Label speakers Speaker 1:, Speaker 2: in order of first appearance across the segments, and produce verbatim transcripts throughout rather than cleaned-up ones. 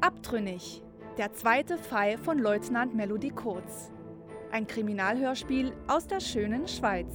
Speaker 1: Abtrünnig, der zweite Fall von Leutnant Melody Kurz. Ein Kriminalhörspiel aus der schönen Schweiz.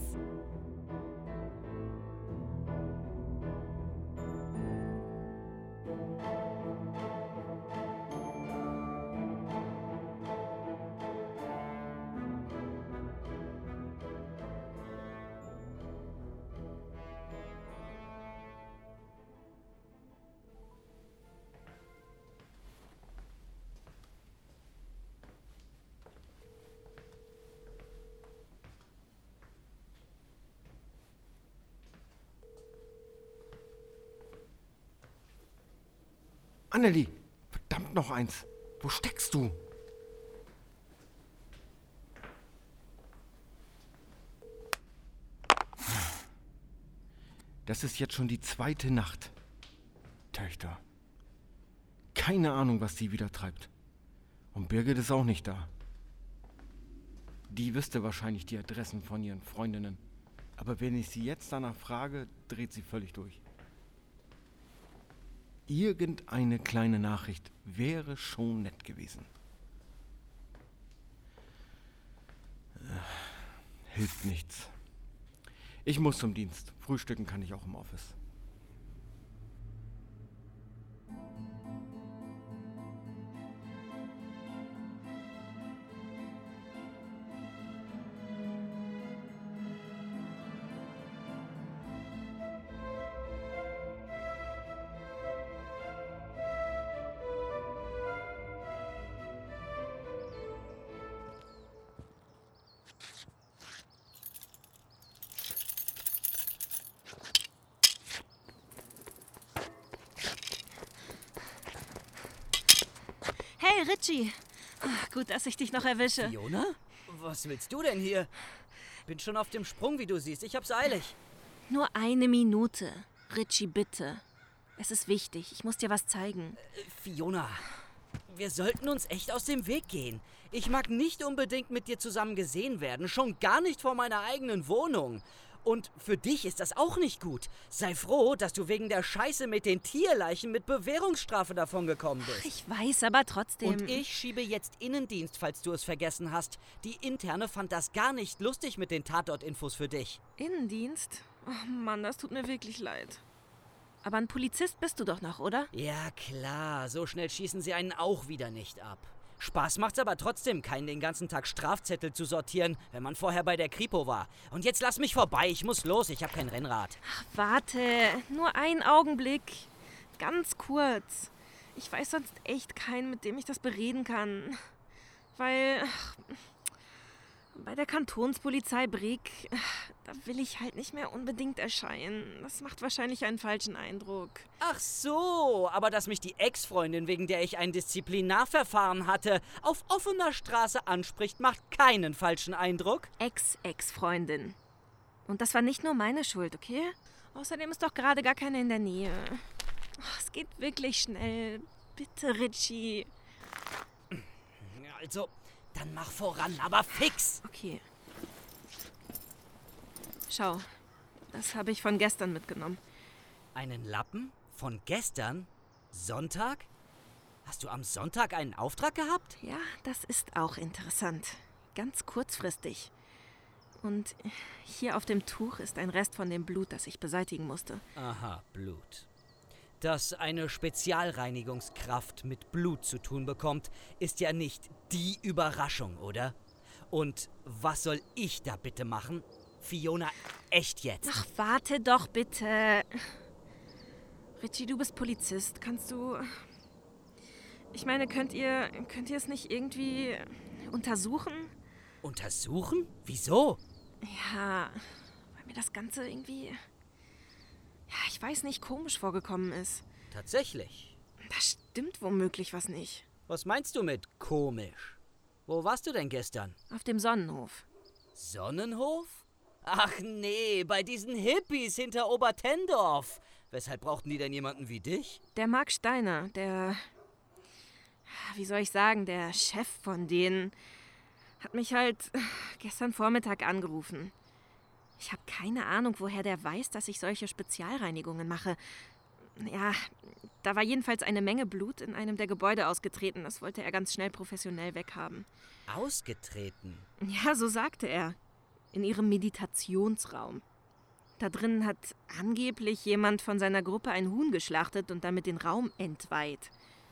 Speaker 2: Annelie, verdammt noch eins. Wo steckst du? Das ist jetzt schon die zweite Nacht. Töchter. Keine Ahnung, was sie wieder treibt. Und Birgit ist auch nicht da. Die wüsste wahrscheinlich die Adressen von ihren Freundinnen. Aber wenn ich sie jetzt danach frage, dreht sie völlig durch. Irgendeine kleine Nachricht wäre schon nett gewesen. Äh, hilft nichts. Ich muss zum Dienst. Frühstücken kann ich auch im Office.
Speaker 3: Hey, Richie. Gut, dass ich dich noch erwische.
Speaker 4: Fiona? Was willst du denn hier? Bin schon auf dem Sprung, wie du siehst. Ich hab's eilig.
Speaker 3: Nur eine Minute. Richie, bitte. Es ist wichtig. Ich muss dir was zeigen.
Speaker 4: Äh, Fiona, wir sollten uns echt aus dem Weg gehen. Ich mag nicht unbedingt mit dir zusammen gesehen werden. Schon gar nicht vor meiner eigenen Wohnung. Und für dich ist das auch nicht gut. Sei froh, dass du wegen der Scheiße mit den Tierleichen mit Bewährungsstrafe davongekommen bist.
Speaker 3: Ich weiß, aber trotzdem...
Speaker 4: Und ich schiebe jetzt Innendienst, falls du es vergessen hast. Die Interne fand das gar nicht lustig mit den Tatort-Infos für dich.
Speaker 3: Innendienst? Oh Mann, das tut mir wirklich leid. Aber ein Polizist bist du doch noch, oder?
Speaker 4: Ja, klar. So schnell schießen sie einen auch wieder nicht ab. Spaß macht's aber trotzdem keinen, den ganzen Tag Strafzettel zu sortieren, wenn man vorher bei der Kripo war. Und jetzt lass mich vorbei, ich muss los, ich habe kein Rennrad.
Speaker 3: Ach, warte, nur einen Augenblick. Ganz kurz. Ich weiß sonst echt keinen, mit dem ich das bereden kann. Weil... Ach, bei der Kantonspolizei Brig, da will ich halt nicht mehr unbedingt erscheinen. Das macht wahrscheinlich einen falschen Eindruck.
Speaker 4: Ach so, aber dass mich die Ex-Freundin, wegen der ich ein Disziplinarverfahren hatte, auf offener Straße anspricht, macht keinen falschen Eindruck.
Speaker 3: Ex-Ex-Freundin. Und das war nicht nur meine Schuld, okay? Außerdem ist doch gerade gar keine in der Nähe. Ach, es geht wirklich schnell. Bitte, Richie.
Speaker 4: Also... Dann mach voran, aber fix!
Speaker 3: Okay. Schau, das habe ich von gestern mitgenommen.
Speaker 4: Einen Lappen? Von gestern? Sonntag? Hast du am Sonntag einen Auftrag gehabt?
Speaker 3: Ja, das ist auch interessant. Ganz kurzfristig. Und hier auf dem Tuch ist ein Rest von dem Blut, das ich beseitigen musste.
Speaker 4: Aha, Blut. Dass eine Spezialreinigungskraft mit Blut zu tun bekommt, ist ja nicht die Überraschung, oder? Und was soll ich da bitte machen? Fiona, echt jetzt?
Speaker 3: Ach, warte doch bitte. Richie, du bist Polizist. Kannst du... Ich meine, könnt ihr, könnt ihr es nicht irgendwie untersuchen?
Speaker 4: Untersuchen? Wieso?
Speaker 3: Ja, weil mir das Ganze irgendwie... Ja, ich weiß nicht, komisch vorgekommen ist.
Speaker 4: Tatsächlich?
Speaker 3: Da stimmt womöglich was nicht.
Speaker 4: Was meinst du mit komisch? Wo warst du denn gestern?
Speaker 3: Auf dem Sonnenhof.
Speaker 4: Sonnenhof? Ach nee, bei diesen Hippies hinter Obertendorf. Weshalb brauchten die denn jemanden wie dich?
Speaker 3: Der Marc Steiner, der... Wie soll ich sagen, der Chef von denen... hat mich halt gestern Vormittag angerufen. Ich habe keine Ahnung, woher der weiß, dass ich solche Spezialreinigungen mache. Ja, da war jedenfalls eine Menge Blut in einem der Gebäude ausgetreten. Das wollte er ganz schnell professionell weghaben.
Speaker 4: Ausgetreten?
Speaker 3: Ja, so sagte er. In ihrem Meditationsraum. Da drinnen hat angeblich jemand von seiner Gruppe ein Huhn geschlachtet und damit den Raum entweiht.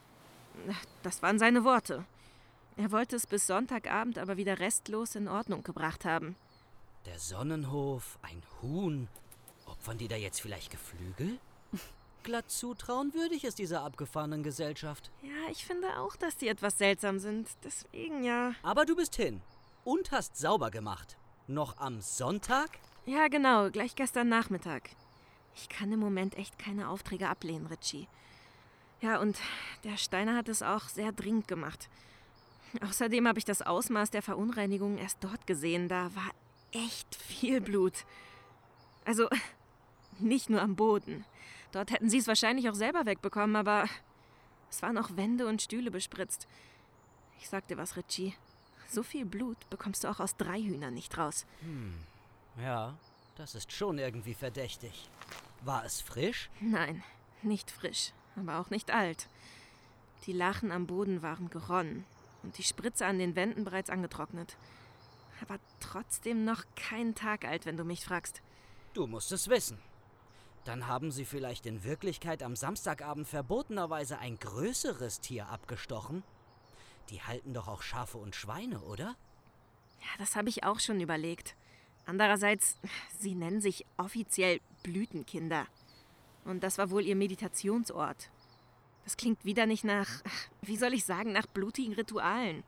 Speaker 3: Das waren seine Worte. Er wollte es bis Sonntagabend aber wieder restlos in Ordnung gebracht haben.
Speaker 4: Der Sonnenhof, ein Huhn. Opfern die da jetzt vielleicht Geflügel? Glatt zutrauenwürdig ist dieser abgefahrenen Gesellschaft.
Speaker 3: Ja, ich finde auch, dass die etwas seltsam sind. Deswegen ja.
Speaker 4: Aber du bist hin und hast sauber gemacht. Noch am Sonntag?
Speaker 3: Ja, genau, gleich gestern Nachmittag. Ich kann im Moment echt keine Aufträge ablehnen, Richie. Ja, und der Steiner hat es auch sehr dringend gemacht. Außerdem habe ich das Ausmaß der Verunreinigung erst dort gesehen. Da war echt viel Blut. Also, nicht nur am Boden. Dort hätten sie es wahrscheinlich auch selber wegbekommen, aber es waren auch Wände und Stühle bespritzt. Ich sag dir was, Richie. So viel Blut bekommst du auch aus drei Hühnern nicht raus.
Speaker 4: Hm, ja, das ist schon irgendwie verdächtig. War es frisch?
Speaker 3: Nein, nicht frisch, aber auch nicht alt. Die Lachen am Boden waren geronnen und die Spritze an den Wänden bereits angetrocknet. Aber trotzdem noch keinen Tag alt, wenn du mich fragst.
Speaker 4: Du musst es wissen. Dann haben sie vielleicht in Wirklichkeit am Samstagabend verbotenerweise ein größeres Tier abgestochen? Die halten doch auch Schafe und Schweine, oder?
Speaker 3: Ja, das habe ich auch schon überlegt. Andererseits, sie nennen sich offiziell Blütenkinder. Und das war wohl ihr Meditationsort. Das klingt wieder nicht nach, wie soll ich sagen, nach blutigen Ritualen.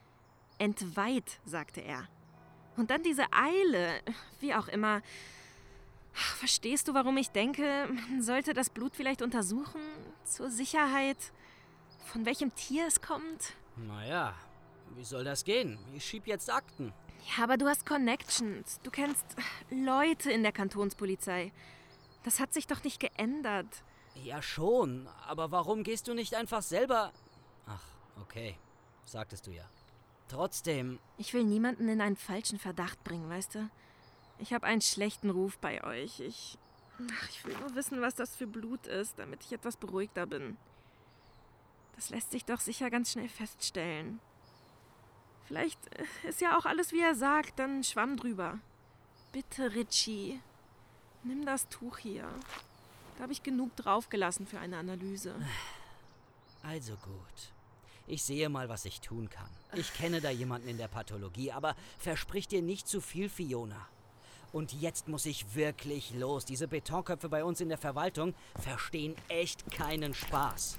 Speaker 3: Entweiht, sagte er. Und dann diese Eile, wie auch immer. Verstehst du, warum ich denke, man sollte das Blut vielleicht untersuchen? Zur Sicherheit, von welchem Tier es kommt?
Speaker 4: Naja, wie soll das gehen? Ich schieb jetzt Akten.
Speaker 3: Ja, aber du hast Connections. Du kennst Leute in der Kantonspolizei. Das hat sich doch nicht geändert.
Speaker 4: Ja schon, aber warum gehst du nicht einfach selber... Ach, okay, sagtest du ja. Trotzdem...
Speaker 3: Ich will niemanden in einen falschen Verdacht bringen, weißt du? Ich habe einen schlechten Ruf bei euch. Ich... Ach, ich will nur wissen, was das für Blut ist, damit ich etwas beruhigter bin. Das lässt sich doch sicher ganz schnell feststellen. Vielleicht ist ja auch alles, wie er sagt, dann Schwamm drüber. Bitte, Richie, nimm das Tuch hier. Da habe ich genug draufgelassen für eine Analyse.
Speaker 4: Also gut. Ich sehe mal, was ich tun kann. Ich kenne da jemanden in der Pathologie, aber versprich dir nicht zu viel, Fiona. Und jetzt muss ich wirklich los. Diese Betonköpfe bei uns in der Verwaltung verstehen echt keinen Spaß.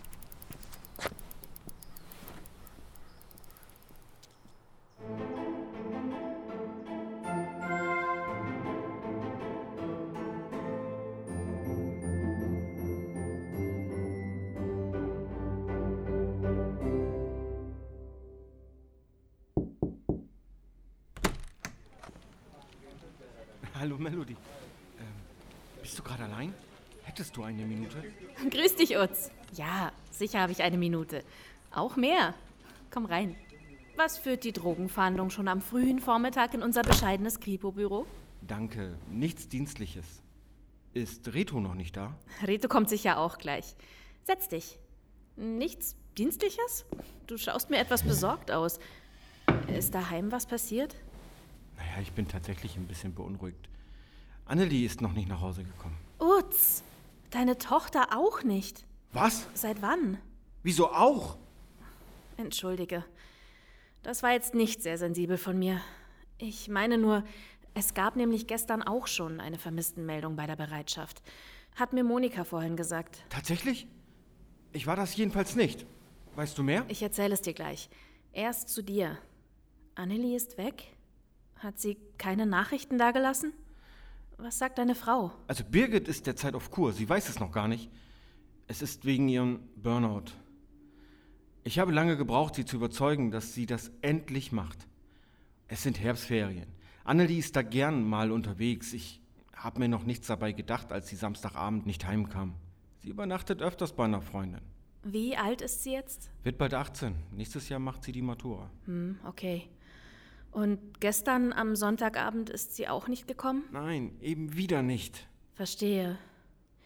Speaker 2: Hallo Melody. Ähm, bist du gerade allein? Hättest du eine Minute?
Speaker 5: Grüß dich, Utz. Ja, sicher habe ich eine Minute. Auch mehr. Komm rein. Was führt die Drogenfahndung schon am frühen Vormittag in unser bescheidenes Kripo-Büro?
Speaker 2: Danke, nichts Dienstliches. Ist Reto noch nicht da?
Speaker 5: Reto kommt sicher auch gleich. Setz dich. Nichts Dienstliches? Du schaust mir etwas besorgt aus. Ist daheim was passiert?
Speaker 2: Naja, ich bin tatsächlich ein bisschen beunruhigt. Annelie ist noch nicht nach Hause gekommen.
Speaker 5: Utz, deine Tochter auch nicht.
Speaker 2: Was?
Speaker 5: Seit wann?
Speaker 2: Wieso auch?
Speaker 5: Entschuldige. Das war jetzt nicht sehr sensibel von mir. Ich meine nur, es gab nämlich gestern auch schon eine Vermisstenmeldung bei der Bereitschaft. Hat mir Monika vorhin gesagt.
Speaker 2: Tatsächlich? Ich war das jedenfalls nicht. Weißt du mehr?
Speaker 5: Ich erzähle es dir gleich. Erst zu dir. Annelie ist weg? Hat sie keine Nachrichten dagelassen? Was sagt deine Frau?
Speaker 2: Also Birgit ist derzeit auf Kur. Sie weiß es noch gar nicht. Es ist wegen ihrem Burnout. Ich habe lange gebraucht, sie zu überzeugen, dass sie das endlich macht. Es sind Herbstferien. Annelie ist da gern mal unterwegs. Ich habe mir noch nichts dabei gedacht, als sie Samstagabend nicht heimkam. Sie übernachtet öfters bei einer Freundin.
Speaker 5: Wie alt ist sie jetzt?
Speaker 2: Wird bald achtzehn. Nächstes Jahr macht sie die Matura.
Speaker 5: Hm, okay. Und gestern am Sonntagabend ist sie auch nicht gekommen?
Speaker 2: Nein, eben wieder nicht.
Speaker 5: Verstehe.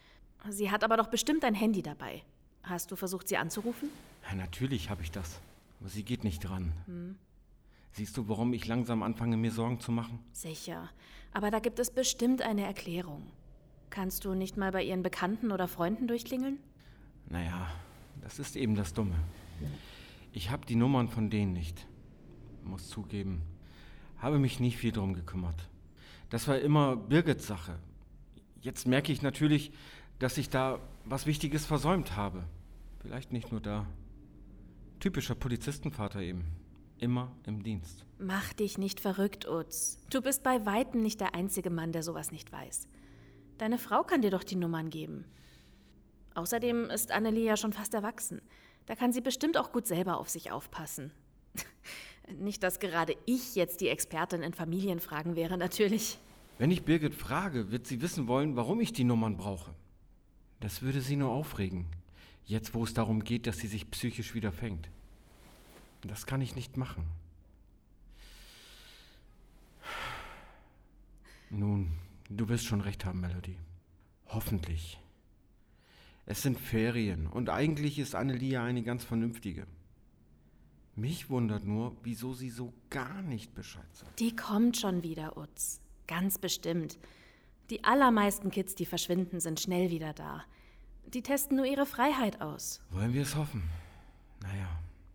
Speaker 5: Sie hat aber doch bestimmt ein Handy dabei. Hast du versucht, sie anzurufen?
Speaker 2: Ja, natürlich habe ich das. Aber sie geht nicht dran.
Speaker 5: Hm.
Speaker 2: Siehst du, warum ich langsam anfange, mir Sorgen zu machen?
Speaker 5: Sicher. Aber da gibt es bestimmt eine Erklärung. Kannst du nicht mal bei ihren Bekannten oder Freunden durchklingeln?
Speaker 2: Naja, das ist eben das Dumme. Ich habe die Nummern von denen nicht. Muss zugeben, habe mich nie viel drum gekümmert. Das war immer Birgits Sache. Jetzt merke ich natürlich, dass ich da was Wichtiges versäumt habe. Vielleicht nicht nur da. Typischer Polizistenvater eben. Immer im Dienst.
Speaker 5: Mach dich nicht verrückt, Utz. Du bist bei Weitem nicht der einzige Mann, der sowas nicht weiß. Deine Frau kann dir doch die Nummern geben. Außerdem ist Annelie ja schon fast erwachsen. Da kann sie bestimmt auch gut selber auf sich aufpassen. Nicht, dass gerade ich jetzt die Expertin in Familienfragen wäre, natürlich.
Speaker 2: Wenn ich Birgit frage, wird sie wissen wollen, warum ich die Nummern brauche. Das würde sie nur aufregen. Jetzt, wo es darum geht, dass sie sich psychisch wieder fängt. Das kann ich nicht machen. Nun, du wirst schon recht haben, Melody. Hoffentlich. Es sind Ferien und eigentlich ist Annelie ja eine ganz vernünftige. Mich wundert nur, wieso sie so gar nicht Bescheid sagt.
Speaker 5: Die kommt schon wieder, Utz. Ganz bestimmt. Die allermeisten Kids, die verschwinden, sind schnell wieder da. Die testen nur ihre Freiheit aus.
Speaker 2: Wollen wir es hoffen? Naja.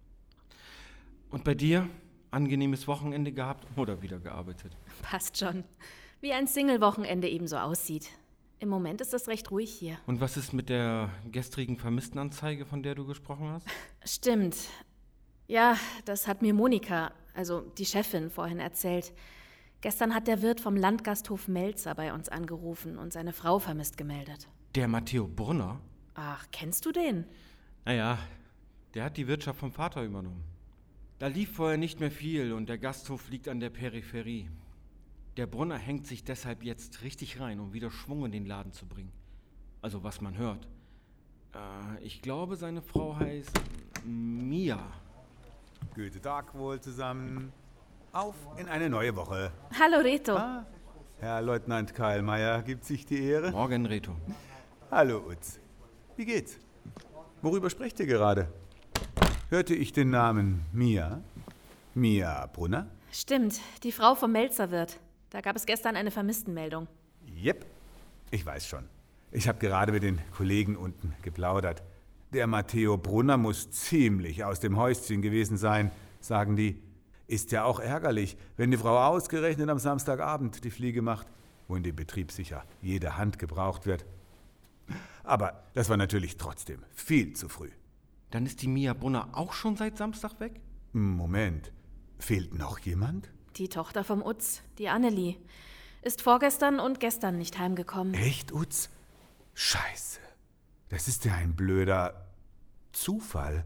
Speaker 2: Und bei dir? Angenehmes Wochenende gehabt oder wieder gearbeitet?
Speaker 5: Passt schon. Wie ein Single-Wochenende eben so aussieht. Im Moment ist es recht ruhig hier.
Speaker 2: Und was ist mit der gestrigen Vermisstenanzeige, von der du gesprochen hast?
Speaker 5: Stimmt. Ja, das hat mir Monika, also die Chefin, vorhin erzählt. Gestern hat der Wirt vom Landgasthof Melzer bei uns angerufen und seine Frau vermisst gemeldet.
Speaker 2: Der Matteo Brunner?
Speaker 5: Ach, kennst du den?
Speaker 2: Naja, der hat die Wirtschaft vom Vater übernommen. Da lief vorher nicht mehr viel und der Gasthof liegt an der Peripherie. Der Brunner hängt sich deshalb jetzt richtig rein, um wieder Schwung in den Laden zu bringen. Also was man hört. Äh, ich glaube, seine Frau heißt Mia.
Speaker 6: Guten Tag wohl zusammen. Auf in eine neue Woche.
Speaker 5: Hallo Reto.
Speaker 6: Ah, Herr Leutnant Keilmeier gibt sich die Ehre.
Speaker 2: Morgen, Reto.
Speaker 6: Hallo Utz. Wie geht's? Worüber sprecht ihr gerade? Hörte ich den Namen Mia? Mia Brunner?
Speaker 5: Stimmt, die Frau vom Melzerwirt. Da gab es gestern eine Vermisstenmeldung.
Speaker 6: Jep, ich weiß schon. Ich habe gerade mit den Kollegen unten geplaudert. Der Matteo Brunner muss ziemlich aus dem Häuschen gewesen sein, sagen die. Ist ja auch ärgerlich, wenn die Frau ausgerechnet am Samstagabend die Fliege macht, wo in dem Betrieb sicher jede Hand gebraucht wird. Aber das war natürlich trotzdem viel zu früh.
Speaker 2: Dann ist die Mia Brunner auch schon seit Samstag weg?
Speaker 6: Moment, fehlt noch jemand?
Speaker 5: Die Tochter vom Utz, die Annelie, ist vorgestern und gestern nicht heimgekommen.
Speaker 6: Echt, Utz? Scheiße. Das ist ja ein blöder Zufall.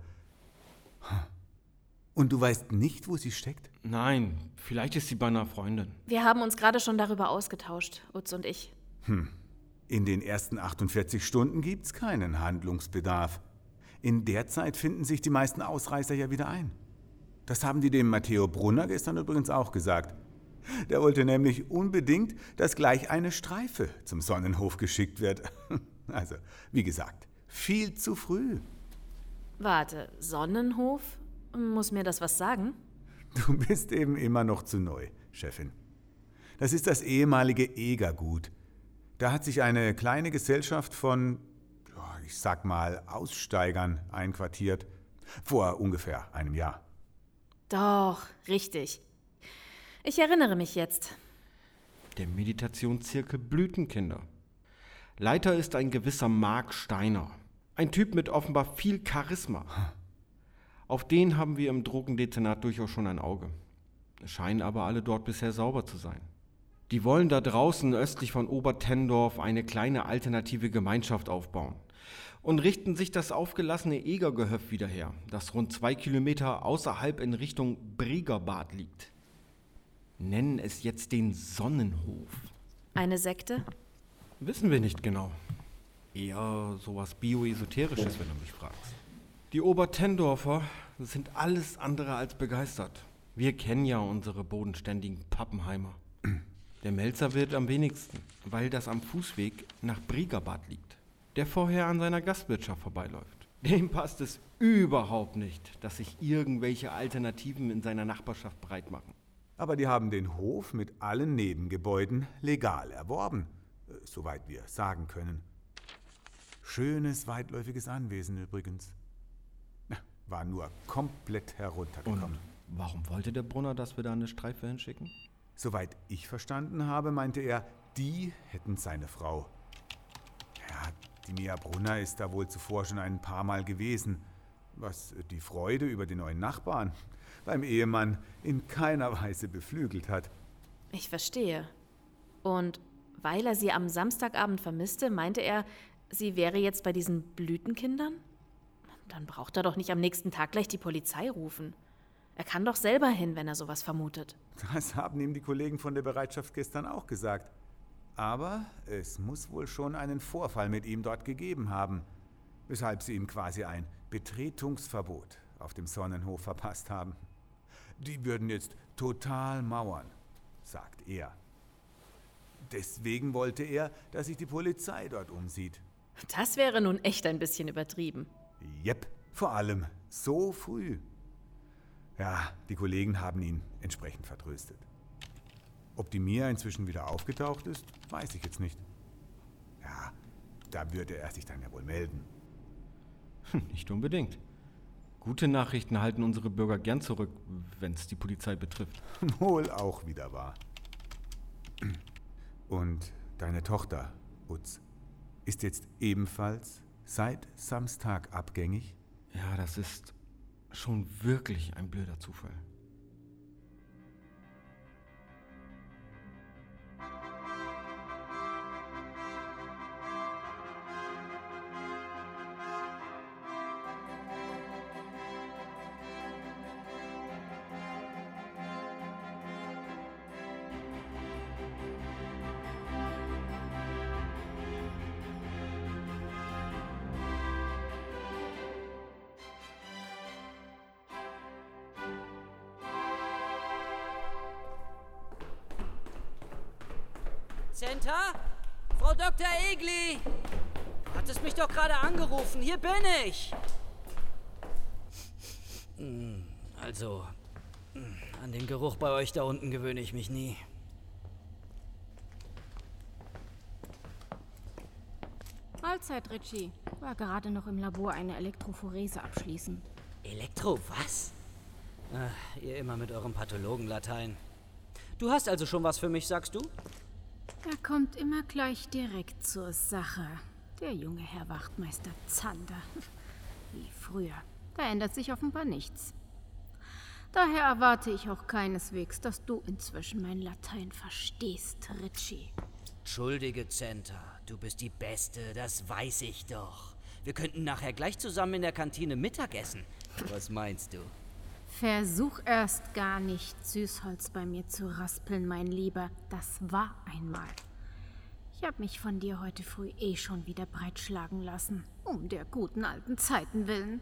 Speaker 6: Und du weißt nicht, wo sie steckt?
Speaker 2: Nein, vielleicht ist sie bei einer Freundin.
Speaker 5: Wir haben uns gerade schon darüber ausgetauscht, Utz und ich.
Speaker 6: Hm. In den ersten achtundvierzig Stunden gibt's keinen Handlungsbedarf. In der Zeit finden sich die meisten Ausreißer ja wieder ein. Das haben die dem Matteo Brunner gestern übrigens auch gesagt. Der wollte nämlich unbedingt, dass gleich eine Streife zum Sonnenhof geschickt wird. Also, wie gesagt, viel zu früh.
Speaker 5: Warte, Sonnenhof? Muss mir das was sagen?
Speaker 6: Du bist eben immer noch zu neu, Chefin. Das ist das ehemalige Egergut. Da hat sich eine kleine Gesellschaft von, ich sag mal, Aussteigern einquartiert. Vor ungefähr einem Jahr.
Speaker 5: Doch, richtig. Ich erinnere mich jetzt.
Speaker 2: Der Meditationszirkel Blütenkinder. Leiter ist ein gewisser Mark Steiner. Ein Typ mit offenbar viel Charisma. Auf den haben wir im Drogendezernat durchaus schon ein Auge. Es scheinen aber alle dort bisher sauber zu sein. Die wollen da draußen östlich von Obertendorf eine kleine alternative Gemeinschaft aufbauen und richten sich das aufgelassene Egergehöft wieder her, das rund zwei Kilometer außerhalb in Richtung Briegerbad liegt. Nennen es jetzt den Sonnenhof.
Speaker 5: Eine Sekte?
Speaker 2: Wissen wir nicht genau. Eher sowas Bio-Esoterisches, wenn du mich fragst. Die Obertendorfer sind alles andere als begeistert. Wir kennen ja unsere bodenständigen Pappenheimer. Der Melzer wird am wenigsten, weil das am Fußweg nach Briegerbad liegt. der vorher an seiner Gastwirtschaft vorbeiläuft. Dem passt es überhaupt nicht, dass sich irgendwelche Alternativen in seiner Nachbarschaft breit machen.
Speaker 6: Aber die haben den Hof mit allen Nebengebäuden legal erworben, äh, soweit wir sagen können. Schönes, weitläufiges Anwesen übrigens. Na, war nur komplett heruntergekommen.
Speaker 2: Und warum wollte der Brunner, dass wir da eine Streife hinschicken?
Speaker 6: Soweit ich verstanden habe, meinte er, die hätten seine Frau. Ja, die Mia Brunner ist da wohl zuvor schon ein paar Mal gewesen, was die Freude über den neuen Nachbarn beim Ehemann in keiner Weise beflügelt hat.
Speaker 5: Ich verstehe. Und weil er sie am Samstagabend vermisste, meinte er, sie wäre jetzt bei diesen Blütenkindern? Dann braucht er doch nicht am nächsten Tag gleich die Polizei rufen. Er kann doch selber hin, wenn er sowas vermutet.
Speaker 6: Das haben ihm die Kollegen von der Bereitschaft gestern auch gesagt. Aber es muss wohl schon einen Vorfall mit ihm dort gegeben haben, weshalb sie ihm quasi ein Betretungsverbot auf dem Sonnenhof verpasst haben. Die würden jetzt total mauern, sagt er. Deswegen wollte er, dass sich die Polizei dort umsieht.
Speaker 5: Das wäre nun echt ein bisschen übertrieben.
Speaker 6: Jep, vor allem so früh. Ja, die Kollegen haben ihn entsprechend vertröstet. Ob die Mia inzwischen wieder aufgetaucht ist, weiß ich jetzt nicht. Ja, da würde er sich dann ja wohl melden.
Speaker 2: Nicht unbedingt. Gute Nachrichten halten unsere Bürger gern zurück, wenn es die Polizei betrifft.
Speaker 6: Wohl auch wieder wahr. Und deine Tochter, Utz, ist jetzt ebenfalls seit Samstag abgängig?
Speaker 2: Ja, das ist schon wirklich ein blöder Zufall.
Speaker 4: Centa? Frau Doktor Egli! Du hattest mich doch gerade angerufen. Hier bin ich! Also, an den Geruch bei euch da unten gewöhne ich mich nie.
Speaker 7: Mahlzeit, Richie. War gerade noch im Labor eine Elektrophorese abschließen.
Speaker 4: Elektro, was? Ach, ihr immer mit eurem Pathologenlatein. Du hast also schon was für mich, sagst du?
Speaker 7: Er kommt immer gleich direkt zur Sache. Der junge Herr Wachtmeister Zander. Wie früher. Da ändert sich offenbar nichts. Daher erwarte ich auch keineswegs, dass du inzwischen mein Latein verstehst, Richie.
Speaker 4: Entschuldige, Centa. Du bist die Beste, das weiß ich doch. Wir könnten nachher gleich zusammen in der Kantine Mittag essen. Was meinst du?
Speaker 7: Versuch erst gar nicht, Süßholz bei mir zu raspeln, mein Lieber. Das war einmal. Ich habe mich von dir heute früh eh schon wieder breitschlagen lassen. Um der guten alten Zeiten willen.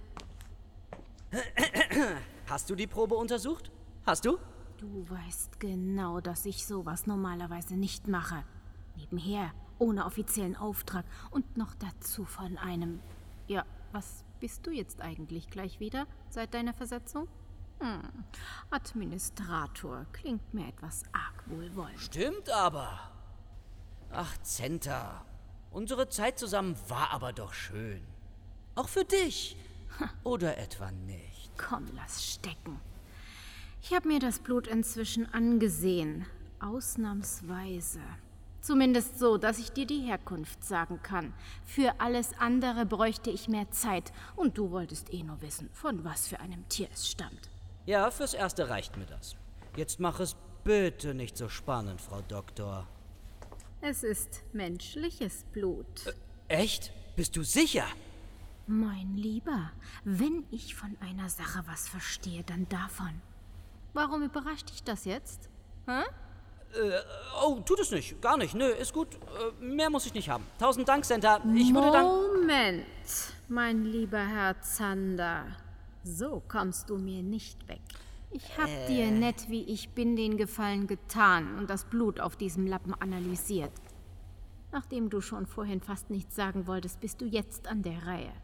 Speaker 4: Hast du die Probe untersucht? Hast du?
Speaker 7: Du weißt genau, dass ich sowas normalerweise nicht mache. Nebenher, ohne offiziellen Auftrag und noch dazu von einem... Ja, was bist du jetzt eigentlich gleich wieder, seit deiner Versetzung? Hm, Administrator klingt mir etwas arg wohlwollend.
Speaker 4: Stimmt aber. Ach, Centa, unsere Zeit zusammen war aber doch schön. Auch für dich. Oder etwa nicht?
Speaker 7: Komm, lass stecken. Ich habe mir das Blut inzwischen angesehen. Ausnahmsweise. Zumindest so, dass ich dir die Herkunft sagen kann. Für alles andere bräuchte ich mehr Zeit. Und du wolltest eh nur wissen, von was für einem Tier es stammt.
Speaker 4: Ja, fürs Erste reicht mir das. Jetzt mach es bitte nicht so spannend, Frau Doktor.
Speaker 7: Es ist menschliches Blut.
Speaker 4: Äh, echt? Bist du sicher?
Speaker 7: Mein Lieber, wenn ich von einer Sache was verstehe, dann davon. Warum überrascht dich das jetzt? Hä?
Speaker 4: Äh, oh, tut es nicht. Gar nicht. Nö, ist gut. Äh, mehr muss ich nicht haben. Tausend Dank, Centa. Ich würde dann...
Speaker 7: Moment, mein lieber Herr Zander. So kommst du mir nicht weg. Ich hab äh. dir nett wie ich bin den Gefallen getan und das Blut auf diesem Lappen analysiert. Nachdem du schon vorhin fast nichts sagen wolltest, bist du jetzt an der Reihe.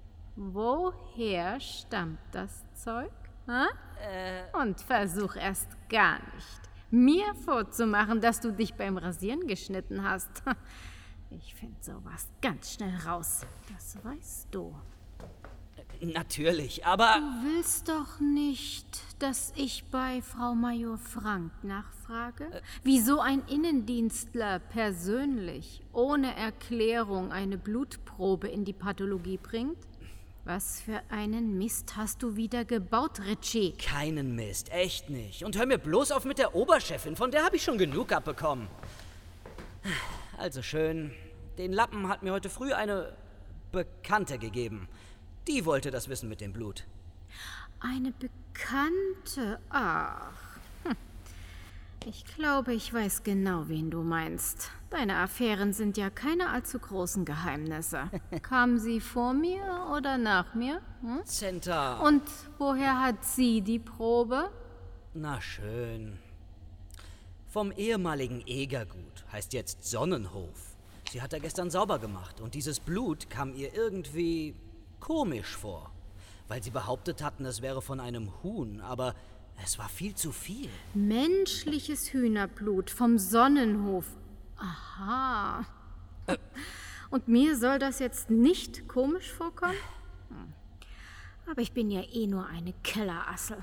Speaker 7: Woher stammt das Zeug? Ha? Äh. Und versuch erst gar nicht, mir vorzumachen, dass du dich beim Rasieren geschnitten hast. Ich finde sowas ganz schnell raus. Das weißt du.
Speaker 4: Natürlich, aber...
Speaker 7: Du willst doch nicht, dass ich bei Frau Major Frank nachfrage? Äh. Wieso ein Innendienstler persönlich, ohne Erklärung, eine Blutprobe in die Pathologie bringt? Was für einen Mist hast du wieder gebaut, Ritchie?
Speaker 4: Keinen Mist, echt nicht. Und hör mir bloß auf mit der Oberchefin, von der habe ich schon genug abbekommen. Also schön, den Lappen hat mir heute früh eine Bekannte gegeben. Die wollte das wissen mit dem Blut.
Speaker 7: Eine Bekannte? Ach. Hm. Ich glaube, ich weiß genau, wen du meinst. Deine Affären sind ja keine allzu großen Geheimnisse. Kam sie vor mir oder nach mir? Hm?
Speaker 4: Centa.
Speaker 7: Und woher hat sie die Probe?
Speaker 4: Na schön. Vom ehemaligen Egergut, heißt jetzt Sonnenhof. Sie hat er gestern sauber gemacht und dieses Blut kam ihr irgendwie komisch vor. Weil sie behauptet hatten, es wäre von einem Huhn, aber es war viel zu viel.
Speaker 7: Menschliches Hühnerblut vom Sonnenhof. Aha. Äh. Und mir soll das jetzt nicht komisch vorkommen? Hm. Aber ich bin ja eh nur eine Kellerassel.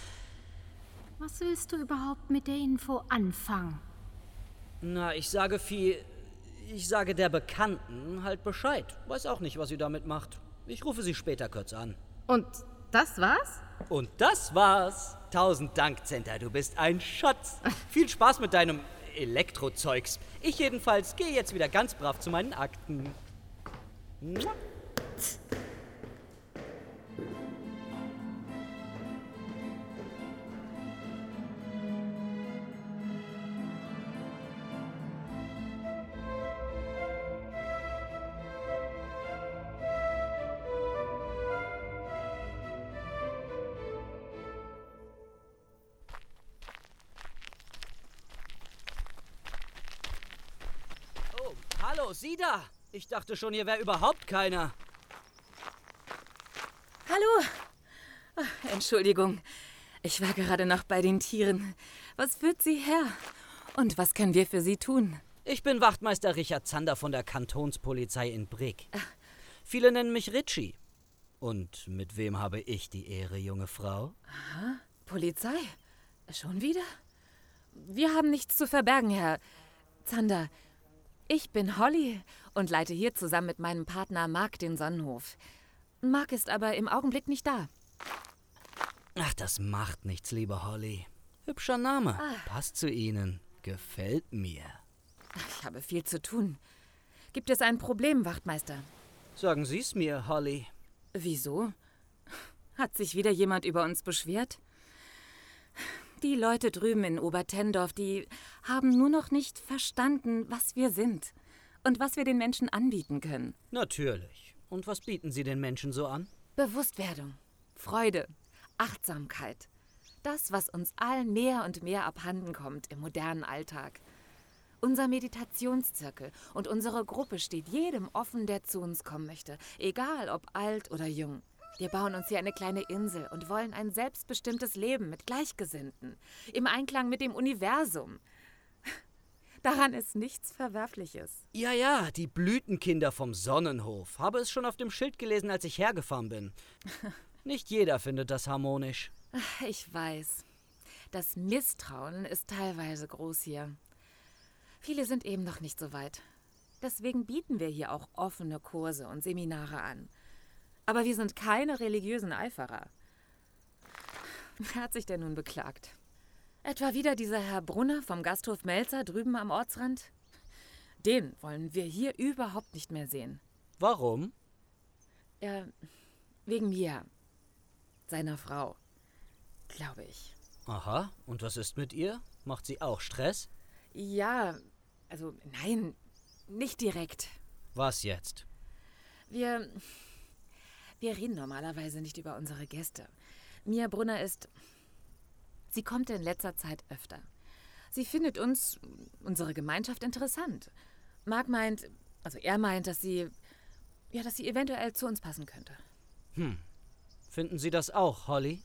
Speaker 7: Was willst du überhaupt mit der Info anfangen?
Speaker 4: Na, ich sage viel... Ich sage der Bekannten halt Bescheid. Weiß auch nicht, was sie damit macht. Ich rufe sie später kurz an.
Speaker 7: Und das war's?
Speaker 4: Und das war's. Tausend Dank, Centa, du bist ein Schatz. Viel Spaß mit deinem Elektrozeugs. Ich jedenfalls gehe jetzt wieder ganz brav zu meinen Akten. Mua. Hallo, Sie da! Ich dachte schon, hier wäre überhaupt keiner.
Speaker 8: Hallo! Ach, Entschuldigung, ich war gerade noch bei den Tieren. Was führt Sie her? Und was können wir für Sie tun?
Speaker 4: Ich bin Wachtmeister Richard Zander von der Kantonspolizei in Brig. Viele nennen mich Ritchie. Und mit wem habe ich die Ehre, junge Frau?
Speaker 8: Aha, Polizei? Schon wieder? Wir haben nichts zu verbergen, Herr Zander. Ich bin Holly und leite hier zusammen mit meinem Partner Mark den Sonnenhof. Mark ist aber im Augenblick nicht da.
Speaker 4: Ach, das macht nichts, liebe Holly. Hübscher Name. Ah. Passt zu Ihnen. Gefällt mir.
Speaker 8: Ich habe viel zu tun. Gibt es ein Problem, Wachtmeister?
Speaker 4: Sagen Sie es mir, Holly.
Speaker 8: Wieso? Hat sich wieder jemand über uns beschwert? Die Leute drüben in Obertendorf, die haben nur noch nicht verstanden, was wir sind und was wir den Menschen anbieten können.
Speaker 4: Natürlich. Und was bieten Sie den Menschen so an?
Speaker 8: Bewusstwerdung, Freude, Achtsamkeit. Das, was uns allen mehr und mehr abhanden kommt im modernen Alltag. Unser Meditationszirkel und unsere Gruppe steht jedem offen, der zu uns kommen möchte, egal ob alt oder jung. Wir bauen uns hier eine kleine Insel und wollen ein selbstbestimmtes Leben mit Gleichgesinnten, im Einklang mit dem Universum. Daran ist nichts Verwerfliches.
Speaker 4: Ja, ja, die Blütenkinder vom Sonnenhof. Habe es schon auf dem Schild gelesen, als ich hergefahren bin. Nicht jeder findet das harmonisch.
Speaker 8: Ich weiß. Das Misstrauen ist teilweise groß hier. Viele sind eben noch nicht so weit. Deswegen bieten wir hier auch offene Kurse und Seminare an. Aber wir sind keine religiösen Eiferer. Wer hat sich denn nun beklagt? Etwa wieder dieser Herr Brunner vom Gasthof Melzer drüben am Ortsrand? Den wollen wir hier überhaupt nicht mehr sehen.
Speaker 4: Warum?
Speaker 8: Ja, wegen mir. Seiner Frau. Glaube ich.
Speaker 4: Aha, und was ist mit ihr? Macht sie auch Stress?
Speaker 8: Ja, also nein, nicht direkt.
Speaker 4: Was jetzt?
Speaker 8: Wir... Wir reden normalerweise nicht über unsere Gäste. Mia Brunner ist... Sie kommt in letzter Zeit öfter. Sie findet uns, unsere Gemeinschaft, interessant. Mark meint, also er meint, dass sie, ja, dass sie eventuell zu uns passen könnte.
Speaker 4: Hm. Finden Sie das auch, Holly?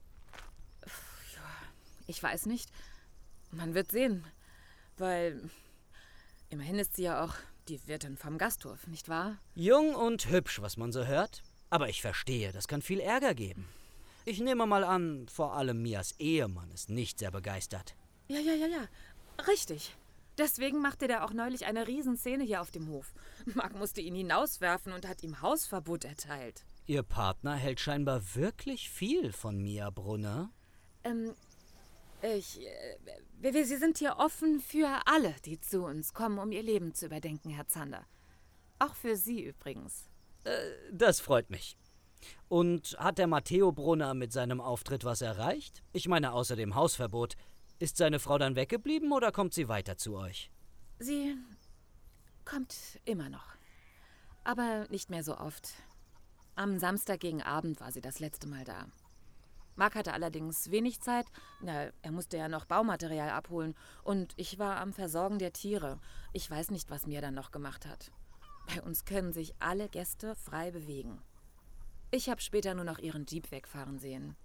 Speaker 8: Ich weiß nicht. Man wird sehen. Weil immerhin ist sie ja auch die Wirtin vom Gasthof, nicht wahr?
Speaker 4: Jung und hübsch, was man so hört. Aber ich verstehe, das kann viel Ärger geben. Ich nehme mal an, vor allem Mias Ehemann ist nicht sehr begeistert.
Speaker 8: Ja, ja, ja, ja. Richtig. Deswegen machte der auch neulich eine Riesenszene hier auf dem Hof. Mark musste ihn hinauswerfen und hat ihm Hausverbot erteilt.
Speaker 4: Ihr Partner hält scheinbar wirklich viel von Mia Brunner.
Speaker 8: Ähm, ich... Äh, wir, wir, Sie sind hier offen für alle, die zu uns kommen, um ihr Leben zu überdenken, Herr Zander. Auch für Sie übrigens.
Speaker 4: Äh, das freut mich. Und hat der Matteo Brunner mit seinem Auftritt was erreicht? Ich meine, außer dem Hausverbot. Ist seine Frau dann weggeblieben oder kommt sie weiter zu euch?
Speaker 8: Sie kommt immer noch. Aber nicht mehr so oft. Am Samstag gegen Abend war sie das letzte Mal da. Mark hatte allerdings wenig Zeit. Na, er musste ja noch Baumaterial abholen. Und ich war am Versorgen der Tiere. Ich weiß nicht, was Mia dann noch gemacht hat. Bei uns können sich alle Gäste frei bewegen. Ich habe später nur noch ihren Jeep wegfahren sehen.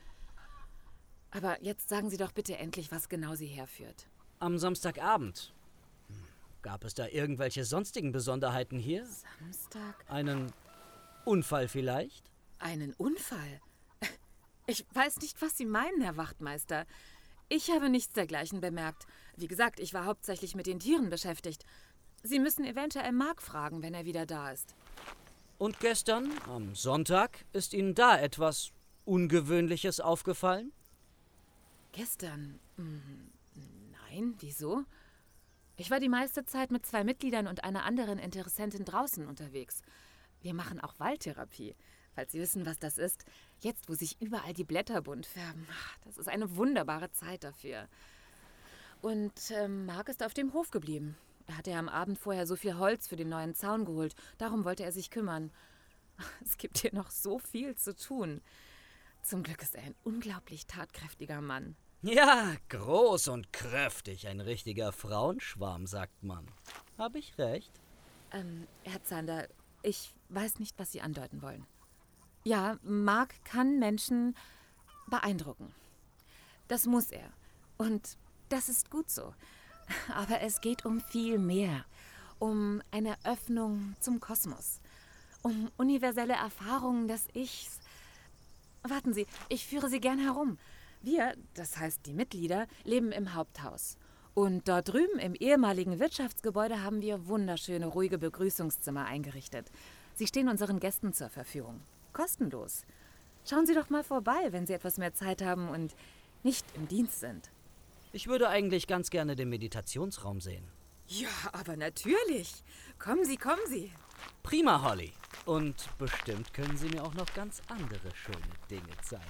Speaker 8: Aber jetzt sagen Sie doch bitte endlich, was genau Sie herführt.
Speaker 4: Am Samstagabend. Gab es da irgendwelche sonstigen Besonderheiten hier?
Speaker 8: Samstag?
Speaker 4: Einen Unfall vielleicht?
Speaker 8: Einen Unfall? Ich weiß nicht, was Sie meinen, Herr Wachtmeister. Ich habe nichts dergleichen bemerkt. Wie gesagt, ich war hauptsächlich mit den Tieren beschäftigt. Sie müssen eventuell Mark fragen, wenn er wieder da ist.
Speaker 4: Und gestern, am Sonntag, ist Ihnen da etwas Ungewöhnliches aufgefallen?
Speaker 8: Gestern? Hm, nein, wieso? Ich war die meiste Zeit mit zwei Mitgliedern und einer anderen Interessentin draußen unterwegs. Wir machen auch Waldtherapie, falls Sie wissen, was das ist. Jetzt, wo sich überall die Blätter bunt färben. Das ist eine wunderbare Zeit dafür. Und ähm, Mark ist auf dem Hof geblieben. Er hatte ja am Abend vorher so viel Holz für den neuen Zaun geholt. Darum wollte er sich kümmern. Es gibt hier noch so viel zu tun. Zum Glück ist er ein unglaublich tatkräftiger Mann.
Speaker 4: Ja, groß und kräftig. Ein richtiger Frauenschwarm, sagt man. Habe ich recht?
Speaker 8: Ähm, Herr Zander, ich weiß nicht, was Sie andeuten wollen. Ja, Mark kann Menschen beeindrucken. Das muss er. Und das ist gut so. Aber es geht um viel mehr. Um eine Öffnung zum Kosmos. Um universelle Erfahrungen des Ichs. Warten Sie, ich führe Sie gern herum. Wir, das heißt die Mitglieder, leben im Haupthaus. Und dort drüben im ehemaligen Wirtschaftsgebäude haben wir wunderschöne, ruhige Begrüßungszimmer eingerichtet. Sie stehen unseren Gästen zur Verfügung. Kostenlos. Schauen Sie doch mal vorbei, wenn Sie etwas mehr Zeit haben und nicht im Dienst sind.
Speaker 4: Ich würde eigentlich ganz gerne den Meditationsraum sehen.
Speaker 8: Ja, aber natürlich. Kommen Sie, kommen Sie.
Speaker 4: Prima, Holly. Und bestimmt können Sie mir auch noch ganz andere schöne Dinge zeigen.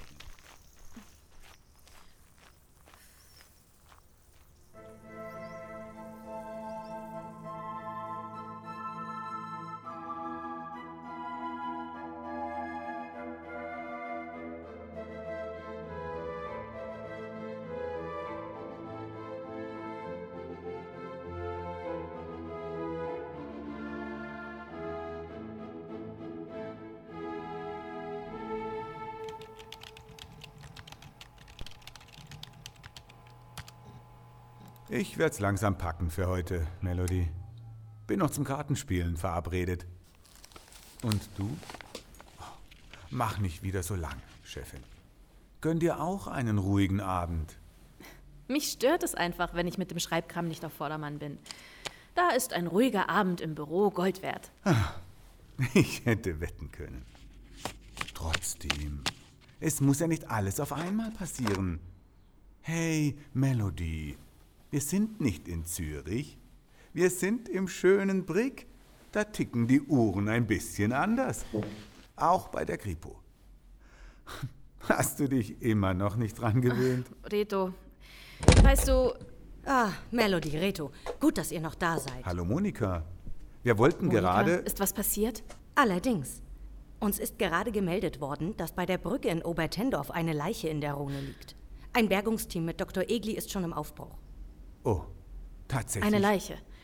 Speaker 6: Ich werd's langsam packen für heute, Melody. Bin noch zum Kartenspielen verabredet. Und du? Mach nicht wieder so lang, Chefin. Gönn dir auch einen ruhigen Abend.
Speaker 5: Mich stört es einfach, wenn ich mit dem Schreibkram nicht auf Vordermann bin. Da ist ein ruhiger Abend im Büro Gold wert.
Speaker 6: Ich hätte wetten können. Trotzdem, es muss ja nicht alles auf einmal passieren. Hey, Melody, wir sind nicht in Zürich. Wir sind im schönen Brigg. Da ticken die Uhren ein bisschen anders. Auch bei der Kripo. Hast du dich immer noch nicht dran gewöhnt?
Speaker 5: Ach, Reto, weißt du...
Speaker 9: Ah, Melody, Reto. Gut, dass ihr noch da seid.
Speaker 6: Hallo, Monika. Wir wollten
Speaker 5: Monika,
Speaker 6: gerade...
Speaker 5: Ist was passiert?
Speaker 9: Allerdings. Uns ist gerade gemeldet worden, dass bei der Brücke in Obertendorf eine Leiche in der Rhone liegt. Ein Bergungsteam mit Doktor Egli ist schon im Aufbruch.
Speaker 6: Oh, tatsächlich?
Speaker 5: Eine Leiche.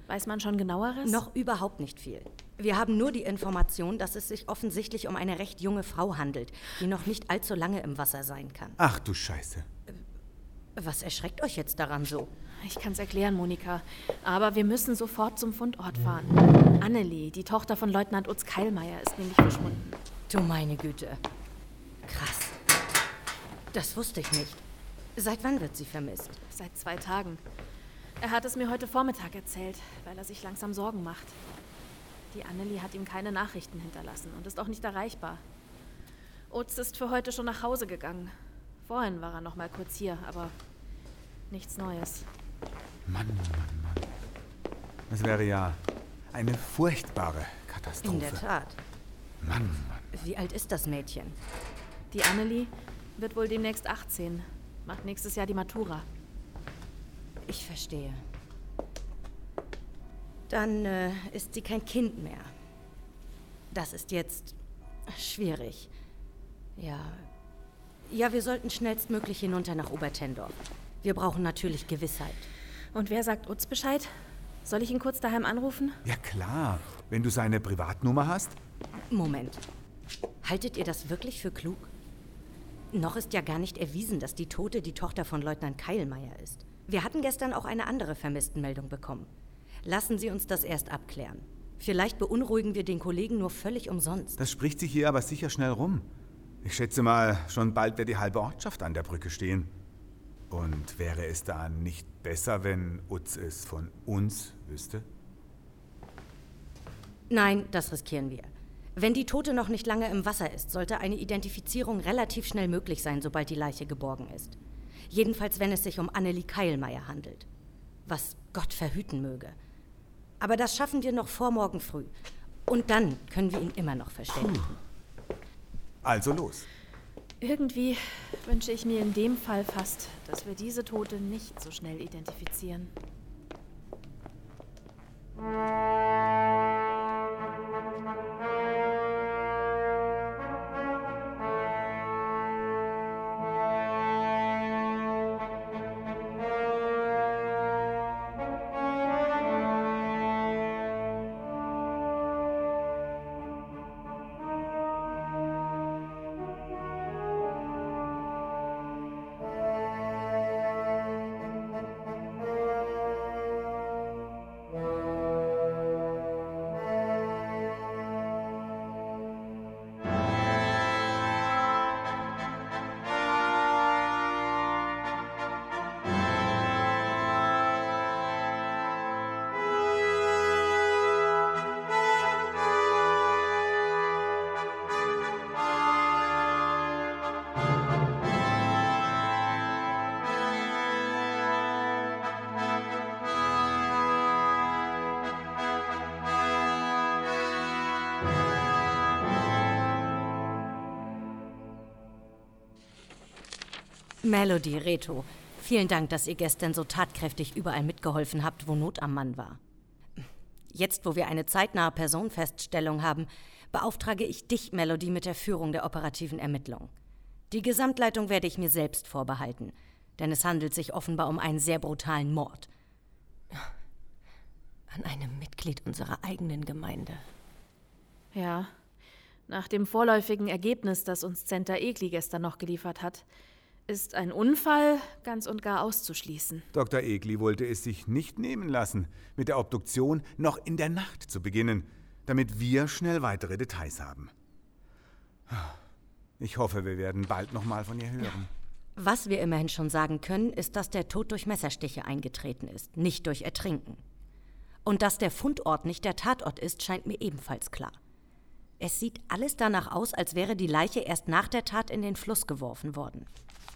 Speaker 5: Weiß man schon genaueres?
Speaker 9: Noch überhaupt nicht viel. Wir haben nur die Information, dass es sich offensichtlich um eine recht junge Frau handelt, die noch nicht allzu lange im Wasser sein kann.
Speaker 6: Ach du Scheiße.
Speaker 9: Was erschreckt euch jetzt daran so?
Speaker 5: Ich kann's erklären, Monika. Aber wir müssen sofort zum Fundort fahren. Annelie, die Tochter von Leutnant Utz Keilmeier, ist nämlich verschwunden.
Speaker 9: Du meine Güte. Krass. Das wusste ich nicht. Seit wann wird sie vermisst?
Speaker 5: Seit zwei Tagen. Er hat es mir heute Vormittag erzählt, weil er sich langsam Sorgen macht. Die Annelie hat ihm keine Nachrichten hinterlassen und ist auch nicht erreichbar. Utz ist für heute schon nach Hause gegangen. Vorhin war er noch mal kurz hier, aber nichts Neues.
Speaker 6: Mann, Mann, Mann. Das wäre ja eine furchtbare Katastrophe.
Speaker 9: In der Tat.
Speaker 6: Mann, Mann.
Speaker 9: Wie alt ist das Mädchen?
Speaker 5: Die Annelie wird wohl demnächst achtzehn. Macht nächstes Jahr die Matura.
Speaker 9: Ich verstehe. Dann äh, ist sie kein Kind mehr. Das ist jetzt schwierig. Ja. Ja, wir sollten schnellstmöglich hinunter nach Obertendorf. Wir brauchen natürlich Gewissheit.
Speaker 5: Und wer sagt Utz Bescheid? Soll ich ihn kurz daheim anrufen?
Speaker 6: Ja klar, wenn du seine Privatnummer hast.
Speaker 9: Moment. Haltet ihr das wirklich für klug? Noch ist ja gar nicht erwiesen, dass die Tote die Tochter von Leutnant Keilmeier ist. Wir hatten gestern auch eine andere Vermisstenmeldung bekommen. Lassen Sie uns das erst abklären. Vielleicht beunruhigen wir den Kollegen nur völlig umsonst.
Speaker 6: Das spricht sich hier aber sicher schnell rum. Ich schätze mal, schon bald wird die halbe Ortschaft an der Brücke stehen. Und wäre es da nicht besser, wenn Utz es von uns wüsste?
Speaker 9: Nein, das riskieren wir. Wenn die Tote noch nicht lange im Wasser ist, sollte eine Identifizierung relativ schnell möglich sein, sobald die Leiche geborgen ist. Jedenfalls, wenn es sich um Annelie Keilmeier handelt. Was Gott verhüten möge. Aber das schaffen wir noch vor morgen früh. Und dann können wir ihn immer noch verständigen.
Speaker 6: Also los.
Speaker 5: Irgendwie wünsche ich mir in dem Fall fast, dass wir diese Tote nicht so schnell identifizieren.
Speaker 9: Melody, Reto, vielen Dank, dass ihr gestern so tatkräftig überall mitgeholfen habt, wo Not am Mann war. Jetzt, wo wir eine zeitnahe Personenfeststellung haben, beauftrage ich dich, Melody, mit der Führung der operativen Ermittlung. Die Gesamtleitung werde ich mir selbst vorbehalten, denn es handelt sich offenbar um einen sehr brutalen Mord. An einem Mitglied unserer eigenen Gemeinde.
Speaker 5: Ja, nach dem vorläufigen Ergebnis, das uns Zenta Egli gestern noch geliefert hat, ist ein Unfall ganz und gar auszuschließen.
Speaker 6: Doktor Egli wollte es sich nicht nehmen lassen, mit der Obduktion noch in der Nacht zu beginnen, damit wir schnell weitere Details haben. Ich hoffe, wir werden bald noch mal von ihr hören.
Speaker 9: Was wir immerhin schon sagen können, ist, dass der Tod durch Messerstiche eingetreten ist, nicht durch Ertrinken. Und dass der Fundort nicht der Tatort ist, scheint mir ebenfalls klar. Es sieht alles danach aus, als wäre die Leiche erst nach der Tat in den Fluss geworfen worden.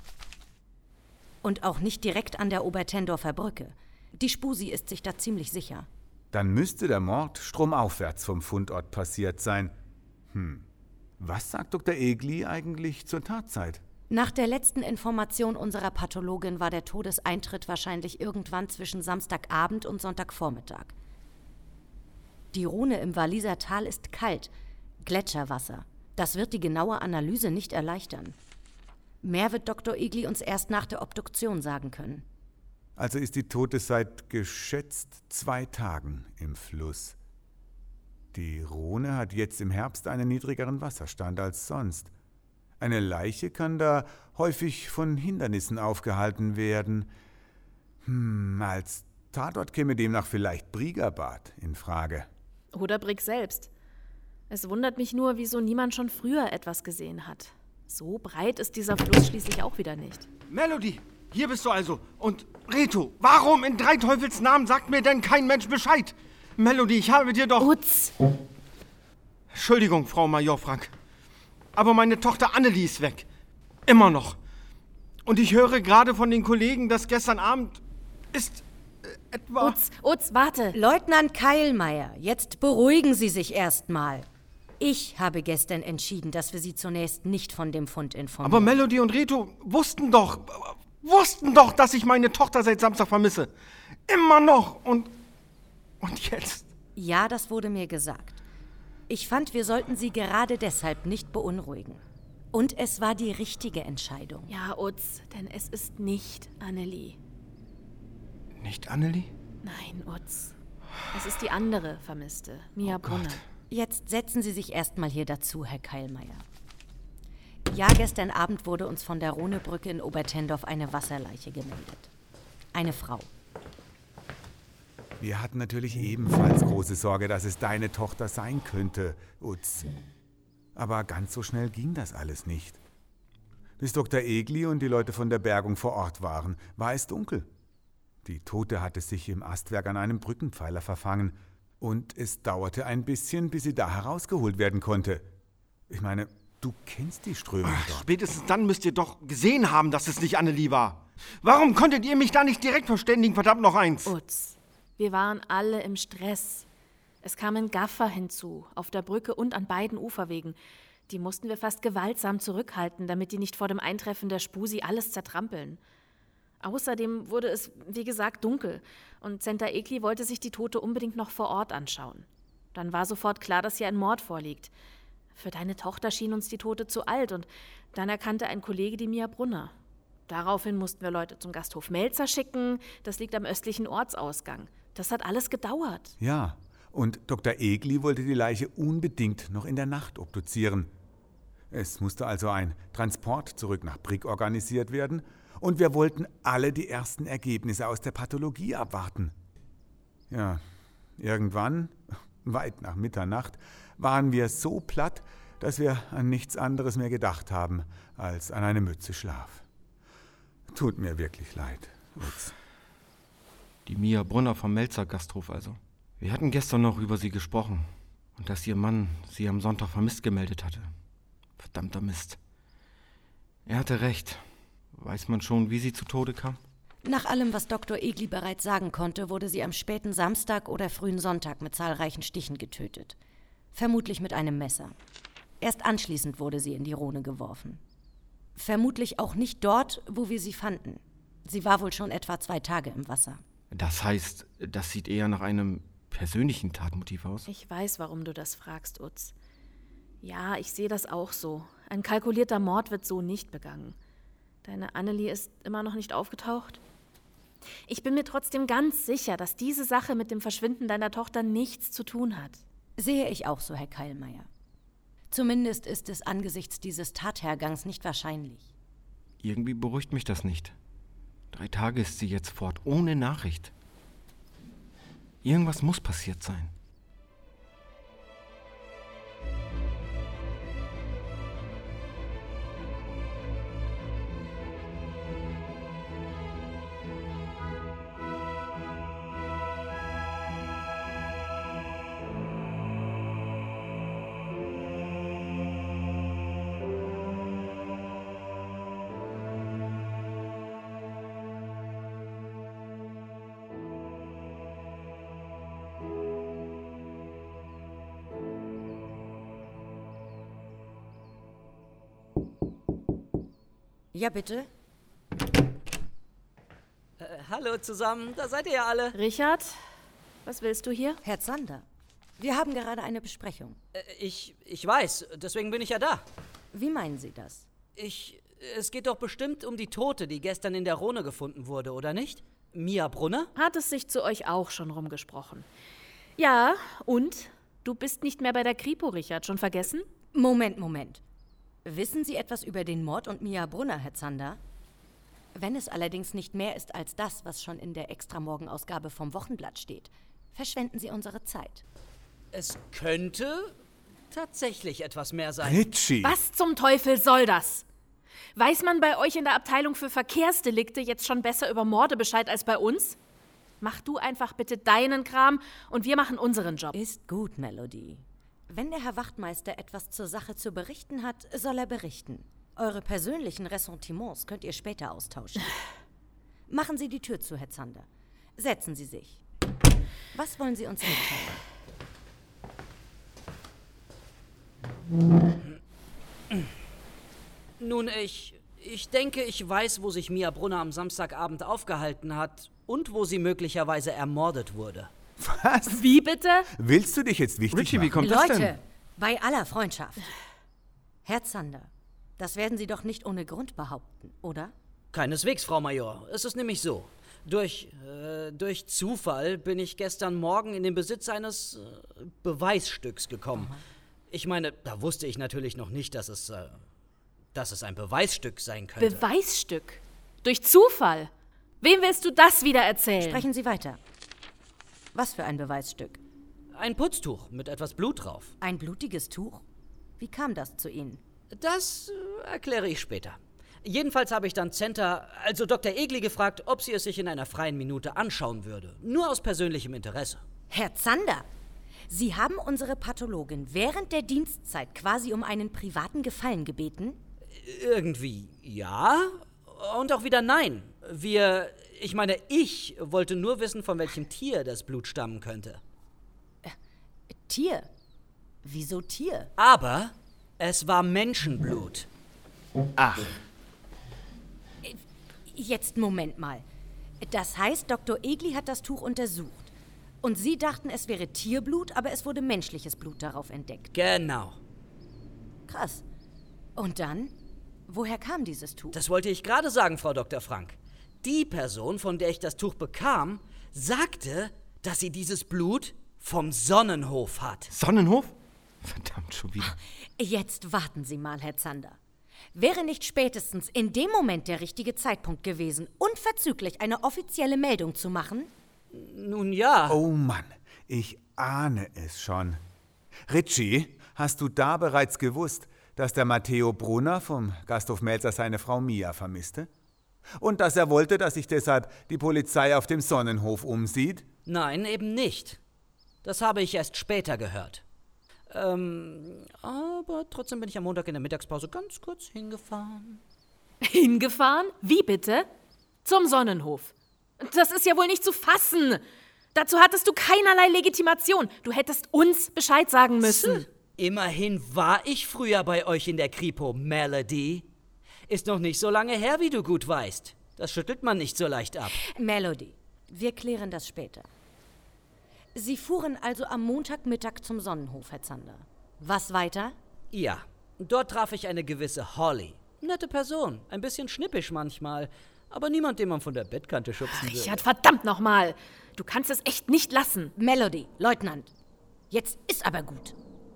Speaker 9: Und auch nicht direkt an der Obertendorfer Brücke. Die Spusi ist sich da ziemlich sicher.
Speaker 6: Dann müsste der Mord stromaufwärts vom Fundort passiert sein. Hm, was sagt Doktor Egli eigentlich zur Tatzeit?
Speaker 9: Nach der letzten Information unserer Pathologin war der Todeseintritt wahrscheinlich irgendwann zwischen Samstagabend und Sonntagvormittag. Die Rhone im Walliser Tal ist kalt, Gletscherwasser. Das wird die genaue Analyse nicht erleichtern. Mehr wird Doktor Egli uns erst nach der Obduktion sagen können.
Speaker 6: Also ist die Tote seit geschätzt zwei Tagen im Fluss. Die Rhone hat jetzt im Herbst einen niedrigeren Wasserstand als sonst. Eine Leiche kann da häufig von Hindernissen aufgehalten werden. Hm, als Tatort käme demnach vielleicht Briegerbad in Frage.
Speaker 5: Oder Brigg selbst. Es wundert mich nur, wieso niemand schon früher etwas gesehen hat. So breit ist dieser Fluss schließlich auch wieder nicht.
Speaker 2: Melody, hier bist du also. Und Reto, warum in drei Teufels Namen sagt mir denn kein Mensch Bescheid? Melody, ich habe dir doch...
Speaker 5: Utz!
Speaker 2: Entschuldigung, Frau Major Frank. Aber meine Tochter Annelie ist weg. Immer noch. Und ich höre gerade von den Kollegen, dass gestern Abend ist äh, etwa...
Speaker 5: Utz, Utz, warte!
Speaker 9: Leutnant Keilmeier, jetzt beruhigen Sie sich erstmal. Ich habe gestern entschieden, dass wir Sie zunächst nicht von dem Fund informieren.
Speaker 2: Aber Melody und Reto wussten doch, wussten doch, dass ich meine Tochter seit Samstag vermisse. Immer noch. Und, und jetzt?
Speaker 9: Ja, das wurde mir gesagt. Ich fand, wir sollten Sie gerade deshalb nicht beunruhigen. Und es war die richtige Entscheidung.
Speaker 5: Ja, Utz, denn es ist nicht Annelie.
Speaker 2: Nicht Annelie?
Speaker 5: Nein, Utz. Es ist die andere Vermisste, Mia
Speaker 2: Oh
Speaker 5: Brunner.
Speaker 2: Gott.
Speaker 9: Jetzt setzen Sie sich erstmal hier dazu, Herr Keilmeier. Ja, gestern Abend wurde uns von der Rhonebrücke in Obertendorf eine Wasserleiche gemeldet. Eine Frau.
Speaker 6: Wir hatten natürlich ebenfalls große Sorge, dass es deine Tochter sein könnte, Utz. Aber ganz so schnell ging das alles nicht. Bis Doktor Egli und die Leute von der Bergung vor Ort waren, war es dunkel. Die Tote hatte sich im Astwerk an einem Brückenpfeiler verfangen. Und es dauerte ein bisschen, bis sie da herausgeholt werden konnte. Ich meine, du kennst die Strömung
Speaker 2: Ach,
Speaker 6: dort.
Speaker 2: spätestens dann müsst ihr doch gesehen haben, dass es nicht Annelie war. Warum konntet ihr mich da nicht direkt verständigen, verdammt noch eins?
Speaker 5: Utz, wir waren alle im Stress. Es kamen Gaffer hinzu, auf der Brücke und an beiden Uferwegen. Die mussten wir fast gewaltsam zurückhalten, damit die nicht vor dem Eintreffen der Spusi alles zertrampeln. Außerdem wurde es, wie gesagt, dunkel und Center Egli wollte sich die Tote unbedingt noch vor Ort anschauen. Dann war sofort klar, dass hier ein Mord vorliegt. Für deine Tochter schien uns die Tote zu alt und dann erkannte ein Kollege die Mia Brunner. Daraufhin mussten wir Leute zum Gasthof Melzer schicken, das liegt am östlichen Ortsausgang. Das hat alles gedauert.
Speaker 6: Ja, und Doktor Egli wollte die Leiche unbedingt noch in der Nacht obduzieren. Es musste also ein Transport zurück nach Brigg organisiert werden. Und wir wollten alle die ersten Ergebnisse aus der Pathologie abwarten. Ja, irgendwann, weit nach Mitternacht, waren wir so platt, dass wir an nichts anderes mehr gedacht haben, als an eine Mütze Schlaf. Tut mir wirklich leid, Utz.
Speaker 2: Die Mia Brunner vom Melzer Gasthof also. Wir hatten gestern noch über sie gesprochen. Und dass ihr Mann sie am Sonntag vermisst gemeldet hatte. Verdammter Mist. Er hatte recht. Weiß man schon, wie sie zu Tode kam?
Speaker 9: Nach allem, was Doktor Egli bereits sagen konnte, wurde sie am späten Samstag oder frühen Sonntag mit zahlreichen Stichen getötet. Vermutlich mit einem Messer. Erst anschließend wurde sie in die Rhone geworfen. Vermutlich auch nicht dort, wo wir sie fanden. Sie war wohl schon etwa zwei Tage im Wasser.
Speaker 2: Das heißt, das sieht eher nach einem persönlichen Tatmotiv aus?
Speaker 5: Ich weiß, warum du das fragst, Utz. Ja, ich sehe das auch so. Ein kalkulierter Mord wird so nicht begangen. Deine Annelie ist immer noch nicht aufgetaucht? Ich bin mir trotzdem ganz sicher, dass diese Sache mit dem Verschwinden deiner Tochter nichts zu tun hat.
Speaker 9: Sehe ich auch so, Herr Keilmeier. Zumindest ist es angesichts dieses Tathergangs nicht wahrscheinlich.
Speaker 2: Irgendwie beruhigt mich das nicht. Drei Tage ist sie jetzt fort, ohne Nachricht. Irgendwas muss passiert sein.
Speaker 9: Ja, bitte?
Speaker 4: Äh, hallo zusammen, da seid ihr ja alle.
Speaker 5: Richard, was willst du hier?
Speaker 9: Herr Zander, wir haben gerade eine Besprechung.
Speaker 4: Äh, ich, ich weiß, deswegen bin ich ja da.
Speaker 9: Wie meinen Sie das?
Speaker 4: Ich, es geht doch bestimmt um die Tote, die gestern in der Rhone gefunden wurde, oder nicht? Mia Brunner?
Speaker 5: Hat es sich zu euch auch schon rumgesprochen. Ja, und? Du bist nicht mehr bei der Kripo, Richard. Schon vergessen?
Speaker 9: Moment, Moment. Wissen Sie etwas über den Mord und Mia Brunner, Herr Zander? Wenn es allerdings nicht mehr ist als das, was schon in der Extramorgenausgabe vom Wochenblatt steht, verschwenden Sie unsere Zeit.
Speaker 4: Es könnte tatsächlich etwas mehr sein.
Speaker 6: Ritchie!
Speaker 5: Was zum Teufel soll das? Weiß man bei euch in der Abteilung für Verkehrsdelikte jetzt schon besser über Morde Bescheid als bei uns? Mach du einfach bitte deinen Kram und wir machen unseren Job.
Speaker 9: Ist gut, Melody. Wenn der Herr Wachtmeister etwas zur Sache zu berichten hat, soll er berichten. Eure persönlichen Ressentiments könnt ihr später austauschen. Machen Sie die Tür zu, Herr Zander. Setzen Sie sich. Was wollen Sie uns mitteilen?
Speaker 4: Nun, ich, ich denke, ich weiß, wo sich Mia Brunner am Samstagabend aufgehalten hat und wo sie möglicherweise ermordet wurde.
Speaker 6: Was?
Speaker 5: Wie bitte?
Speaker 6: Willst du dich jetzt wichtig
Speaker 2: Richie, wie
Speaker 6: machen?
Speaker 2: kommt das
Speaker 9: Leute,
Speaker 2: denn?
Speaker 9: bei aller Freundschaft. Herr Zander, das werden Sie doch nicht ohne Grund behaupten, oder?
Speaker 4: Keineswegs, Frau Major. Es ist nämlich so. Durch, äh, durch Zufall bin ich gestern Morgen in den Besitz eines äh, Beweisstücks gekommen. Aha. Ich meine, da wusste ich natürlich noch nicht, dass es, äh, dass es ein Beweisstück sein könnte.
Speaker 5: Beweisstück? Durch Zufall? Wem willst du das wieder erzählen?
Speaker 9: Sprechen Sie weiter. Was für ein Beweisstück?
Speaker 4: Ein Putztuch mit etwas Blut drauf.
Speaker 9: Ein blutiges Tuch? Wie kam das zu Ihnen?
Speaker 4: Das äh, erkläre ich später. Jedenfalls habe ich dann Center, also Doktor Egli, gefragt, ob sie es sich in einer freien Minute anschauen würde. Nur aus persönlichem Interesse.
Speaker 9: Herr Zander, Sie haben unsere Pathologin während der Dienstzeit quasi um einen privaten Gefallen gebeten?
Speaker 4: Irgendwie ja und auch wieder nein. Wir, ich meine, ich wollte nur wissen, von welchem Tier das Blut stammen könnte.
Speaker 9: Äh, Tier? Wieso Tier?
Speaker 4: Aber es war Menschenblut.
Speaker 2: Ach.
Speaker 9: Jetzt Moment mal. Das heißt, Doktor Egli hat das Tuch untersucht. Und Sie dachten, es wäre Tierblut, aber es wurde menschliches Blut darauf entdeckt.
Speaker 4: Genau.
Speaker 9: Krass. Und dann? Woher kam dieses Tuch?
Speaker 4: Das wollte ich gerade sagen, Frau Doktor Frank. Die Person, von der ich das Tuch bekam, sagte, dass sie dieses Blut vom Sonnenhof hat.
Speaker 2: Sonnenhof? Verdammt, schon wieder.
Speaker 9: Jetzt warten Sie mal, Herr Zander. Wäre nicht spätestens in dem Moment der richtige Zeitpunkt gewesen, unverzüglich eine offizielle Meldung zu machen?
Speaker 4: Nun ja.
Speaker 6: Oh Mann, ich ahne es schon. Ritchie, hast du da bereits gewusst, dass der Matteo Brunner vom Gasthof Melzer seine Frau Mia vermisste? Und dass er wollte, dass sich deshalb die Polizei auf dem Sonnenhof umsieht?
Speaker 4: Nein, eben nicht. Das habe ich erst später gehört. Ähm, aber trotzdem bin ich am Montag in der Mittagspause ganz kurz hingefahren.
Speaker 5: Hingefahren? Wie bitte? Zum Sonnenhof. Das ist ja wohl nicht zu fassen. Dazu hattest du keinerlei Legitimation. Du hättest uns Bescheid sagen müssen.
Speaker 4: Immerhin war ich früher bei euch in der Kripo, Melody. Ist noch nicht so lange her, wie du gut weißt. Das schüttelt man nicht so leicht ab.
Speaker 9: Melody, wir klären das später. Sie fuhren also am Montagmittag zum Sonnenhof, Herr Zander. Was weiter?
Speaker 4: Ja, dort traf ich eine gewisse Holly. Nette Person, ein bisschen schnippisch manchmal, aber niemand, den man von der Bettkante schubsen würde.
Speaker 5: Richard, verdammt nochmal. Du kannst es echt nicht lassen.
Speaker 9: Melody, Leutnant, jetzt ist aber gut.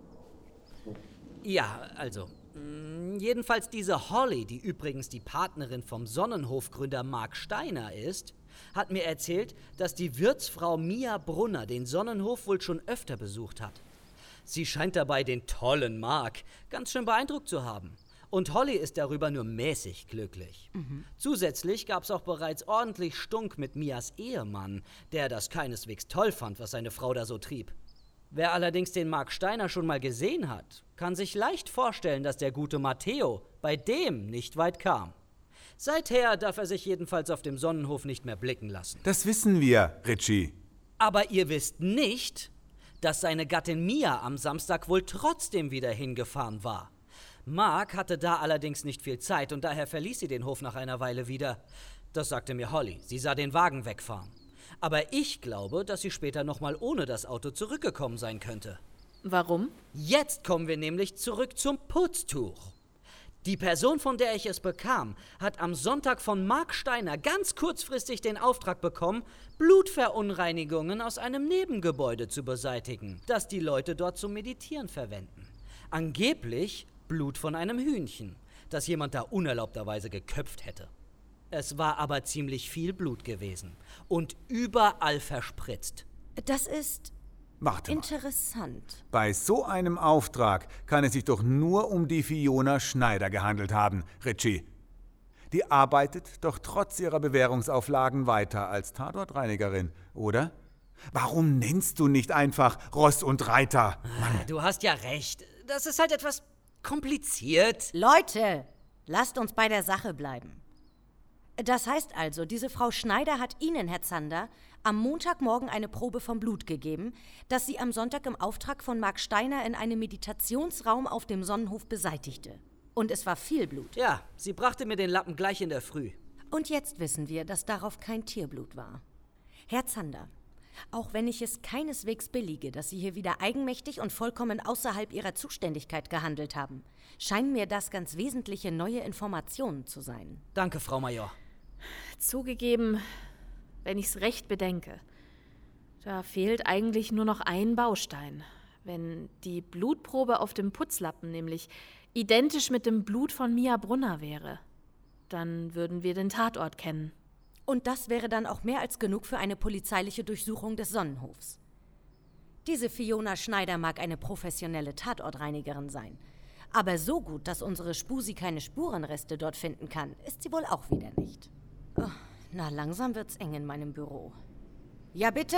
Speaker 4: Ja, also, mh, jedenfalls diese Holly, die übrigens die Partnerin vom Sonnenhofgründer Mark Steiner ist, hat mir erzählt, dass die Wirtsfrau Mia Brunner den Sonnenhof wohl schon öfter besucht hat. Sie scheint dabei den tollen Mark ganz schön beeindruckt zu haben. Und Holly ist darüber nur mäßig glücklich. Mhm. Zusätzlich gab es auch bereits ordentlich Stunk mit Mias Ehemann, der das keineswegs toll fand, was seine Frau da so trieb. Wer allerdings den Mark Steiner schon mal gesehen hat, kann sich leicht vorstellen, dass der gute Matteo bei dem nicht weit kam. Seither darf er sich jedenfalls auf dem Sonnenhof nicht mehr blicken lassen.
Speaker 6: Das wissen wir, Ritchie.
Speaker 4: Aber ihr wisst nicht, dass seine Gattin Mia am Samstag wohl trotzdem wieder hingefahren war. Mark hatte da allerdings nicht viel Zeit und daher verließ sie den Hof nach einer Weile wieder. Das sagte mir Holly. Sie sah den Wagen wegfahren. Aber ich glaube, dass sie später nochmal ohne das Auto zurückgekommen sein könnte.
Speaker 5: Warum?
Speaker 4: Jetzt kommen wir nämlich zurück zum Putztuch. Die Person, von der ich es bekam, hat am Sonntag von Mark Steiner ganz kurzfristig den Auftrag bekommen, Blutverunreinigungen aus einem Nebengebäude zu beseitigen, das die Leute dort zum Meditieren verwenden. Angeblich Blut von einem Hühnchen, das jemand da unerlaubterweise geköpft hätte. Es war aber ziemlich viel Blut gewesen und überall verspritzt.
Speaker 9: Das ist
Speaker 6: Warte mal.
Speaker 9: interessant.
Speaker 6: Bei so einem Auftrag kann es sich doch nur um die Fiona Schneider gehandelt haben, Ritchie. Die arbeitet doch trotz ihrer Bewährungsauflagen weiter als Tatortreinigerin, oder? Warum nennst du nicht einfach Ross und Reiter?
Speaker 4: Mann. Du hast ja recht. Das ist halt etwas kompliziert.
Speaker 9: Leute, lasst uns bei der Sache bleiben. Das heißt also, diese Frau Schneider hat Ihnen, Herr Zander, am Montagmorgen eine Probe vom Blut gegeben, das sie am Sonntag im Auftrag von Mark Steiner in einem Meditationsraum auf dem Sonnenhof beseitigte. Und es war viel Blut.
Speaker 4: Ja, sie brachte mir den Lappen gleich in der Früh.
Speaker 9: Und jetzt wissen wir, dass darauf kein Tierblut war. Herr Zander, auch wenn ich es keineswegs billige, dass Sie hier wieder eigenmächtig und vollkommen außerhalb Ihrer Zuständigkeit gehandelt haben, scheinen mir das ganz wesentliche neue Informationen zu sein.
Speaker 4: Danke, Frau Major.
Speaker 5: Zugegeben, wenn ich's recht bedenke, da fehlt eigentlich nur noch ein Baustein. Wenn die Blutprobe auf dem Putzlappen nämlich identisch mit dem Blut von Mia Brunner wäre, dann würden wir den Tatort kennen.
Speaker 9: Und das wäre dann auch mehr als genug für eine polizeiliche Durchsuchung des Sonnenhofs. Diese Fiona Schneider mag eine professionelle Tatortreinigerin sein. Aber so gut, dass unsere Spusi keine Spurenreste dort finden kann, ist sie wohl auch wieder nicht. Oh, na, langsam wird's eng in meinem Büro. Ja, bitte?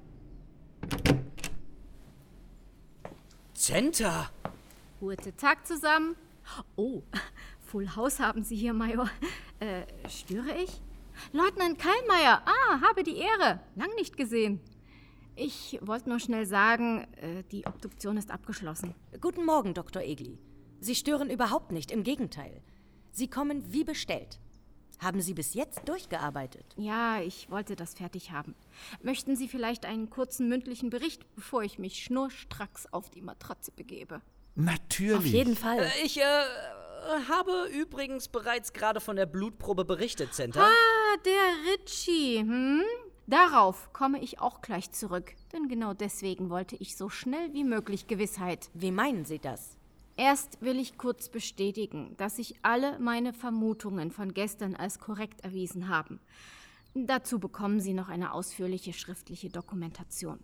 Speaker 4: Zenta!
Speaker 7: Guten Tag zusammen. Oh, Full House haben Sie hier, Major. Äh, störe ich? Leutnant Kallmeier, ah, habe die Ehre. Lang nicht gesehen. Ich wollte nur schnell sagen, äh, die Obduktion ist abgeschlossen.
Speaker 9: Guten Morgen, Doktor Egli. Sie stören überhaupt nicht, im Gegenteil. Sie kommen wie bestellt. Haben Sie bis jetzt durchgearbeitet?
Speaker 7: Ja, ich wollte das fertig haben. Möchten Sie vielleicht einen kurzen mündlichen Bericht, bevor ich mich schnurstracks auf die Matratze begebe?
Speaker 6: Natürlich.
Speaker 5: Auf jeden Fall.
Speaker 4: Äh, ich, äh, habe übrigens bereits gerade von der Blutprobe berichtet, Zenta.
Speaker 7: Ah, der Ritchie, hm? Darauf komme ich auch gleich zurück. Denn genau deswegen wollte ich so schnell wie möglich Gewissheit.
Speaker 9: Wie meinen Sie das?
Speaker 7: Erst will ich kurz bestätigen, dass sich alle meine Vermutungen von gestern als korrekt erwiesen haben. Dazu bekommen Sie noch eine ausführliche schriftliche Dokumentation.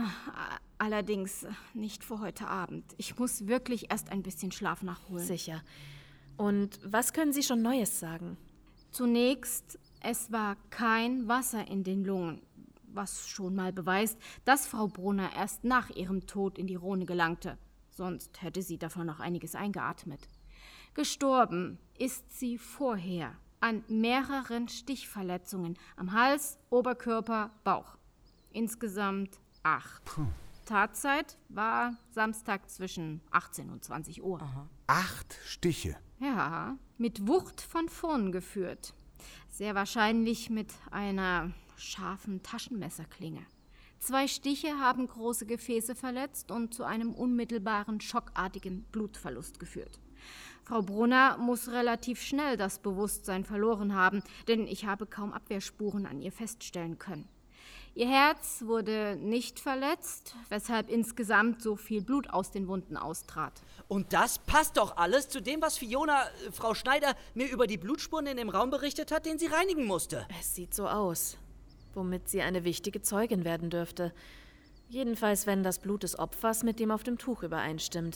Speaker 7: Allerdings nicht für heute Abend. Ich muss wirklich erst ein bisschen Schlaf nachholen.
Speaker 5: Sicher. Und was können Sie schon Neues sagen?
Speaker 7: Zunächst, es war kein Wasser in den Lungen, was schon mal beweist, dass Frau Brunner erst nach ihrem Tod in die Rhone gelangte. Sonst hätte sie davon noch einiges eingeatmet. Gestorben ist sie vorher an mehreren Stichverletzungen am Hals, Oberkörper, Bauch. Insgesamt acht. Puh. Tatzeit war Samstag zwischen achtzehn und zwanzig Uhr.
Speaker 6: Aha. Acht Stiche?
Speaker 7: Ja, mit Wucht von vorn geführt. Sehr wahrscheinlich mit einer scharfen Taschenmesserklinge. Zwei Stiche haben große Gefäße verletzt und zu einem unmittelbaren, schockartigen Blutverlust geführt. Frau Brunner muss relativ schnell das Bewusstsein verloren haben, denn ich habe kaum Abwehrspuren an ihr feststellen können. Ihr Herz wurde nicht verletzt, weshalb insgesamt so viel Blut aus den Wunden austrat.
Speaker 4: Und das passt doch alles zu dem, was Fiona, äh, Frau Schneider, mir über die Blutspuren in dem Raum berichtet hat, den sie reinigen musste.
Speaker 5: Es sieht so aus. Womit sie eine wichtige Zeugin werden dürfte. Jedenfalls, wenn das Blut des Opfers mit dem auf dem Tuch übereinstimmt.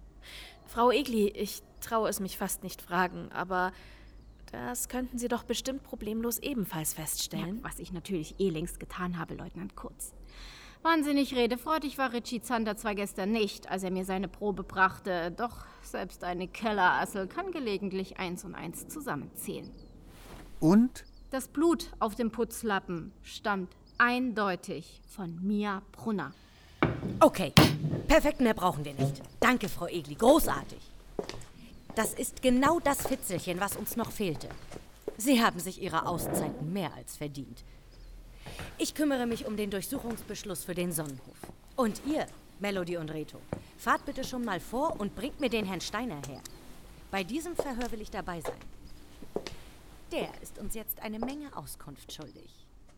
Speaker 5: Frau Egli, ich traue es mich fast nicht fragen, aber das könnten Sie doch bestimmt problemlos ebenfalls feststellen.
Speaker 7: Ja, was ich natürlich eh längst getan habe, Leutnant Kurz. Wahnsinnig redefreudig war Ritchie Zander zwar gestern nicht, als er mir seine Probe brachte, doch selbst eine Kellerassel kann gelegentlich eins und eins zusammenzählen.
Speaker 6: Und?
Speaker 7: Das Blut auf dem Putzlappen stammt eindeutig von Mia Brunner.
Speaker 9: Okay, perfekt, mehr brauchen wir nicht. Danke, Frau Egli, großartig. Das ist genau das Fitzelchen, was uns noch fehlte. Sie haben sich Ihre Auszeiten mehr als verdient. Ich kümmere mich um den Durchsuchungsbeschluss für den Sonnenhof. Und ihr, Melody und Reto, fahrt bitte schon mal vor und bringt mir den Herrn Steiner her. Bei diesem Verhör will ich dabei sein. Der ist uns jetzt eine Menge Auskunft schuldig.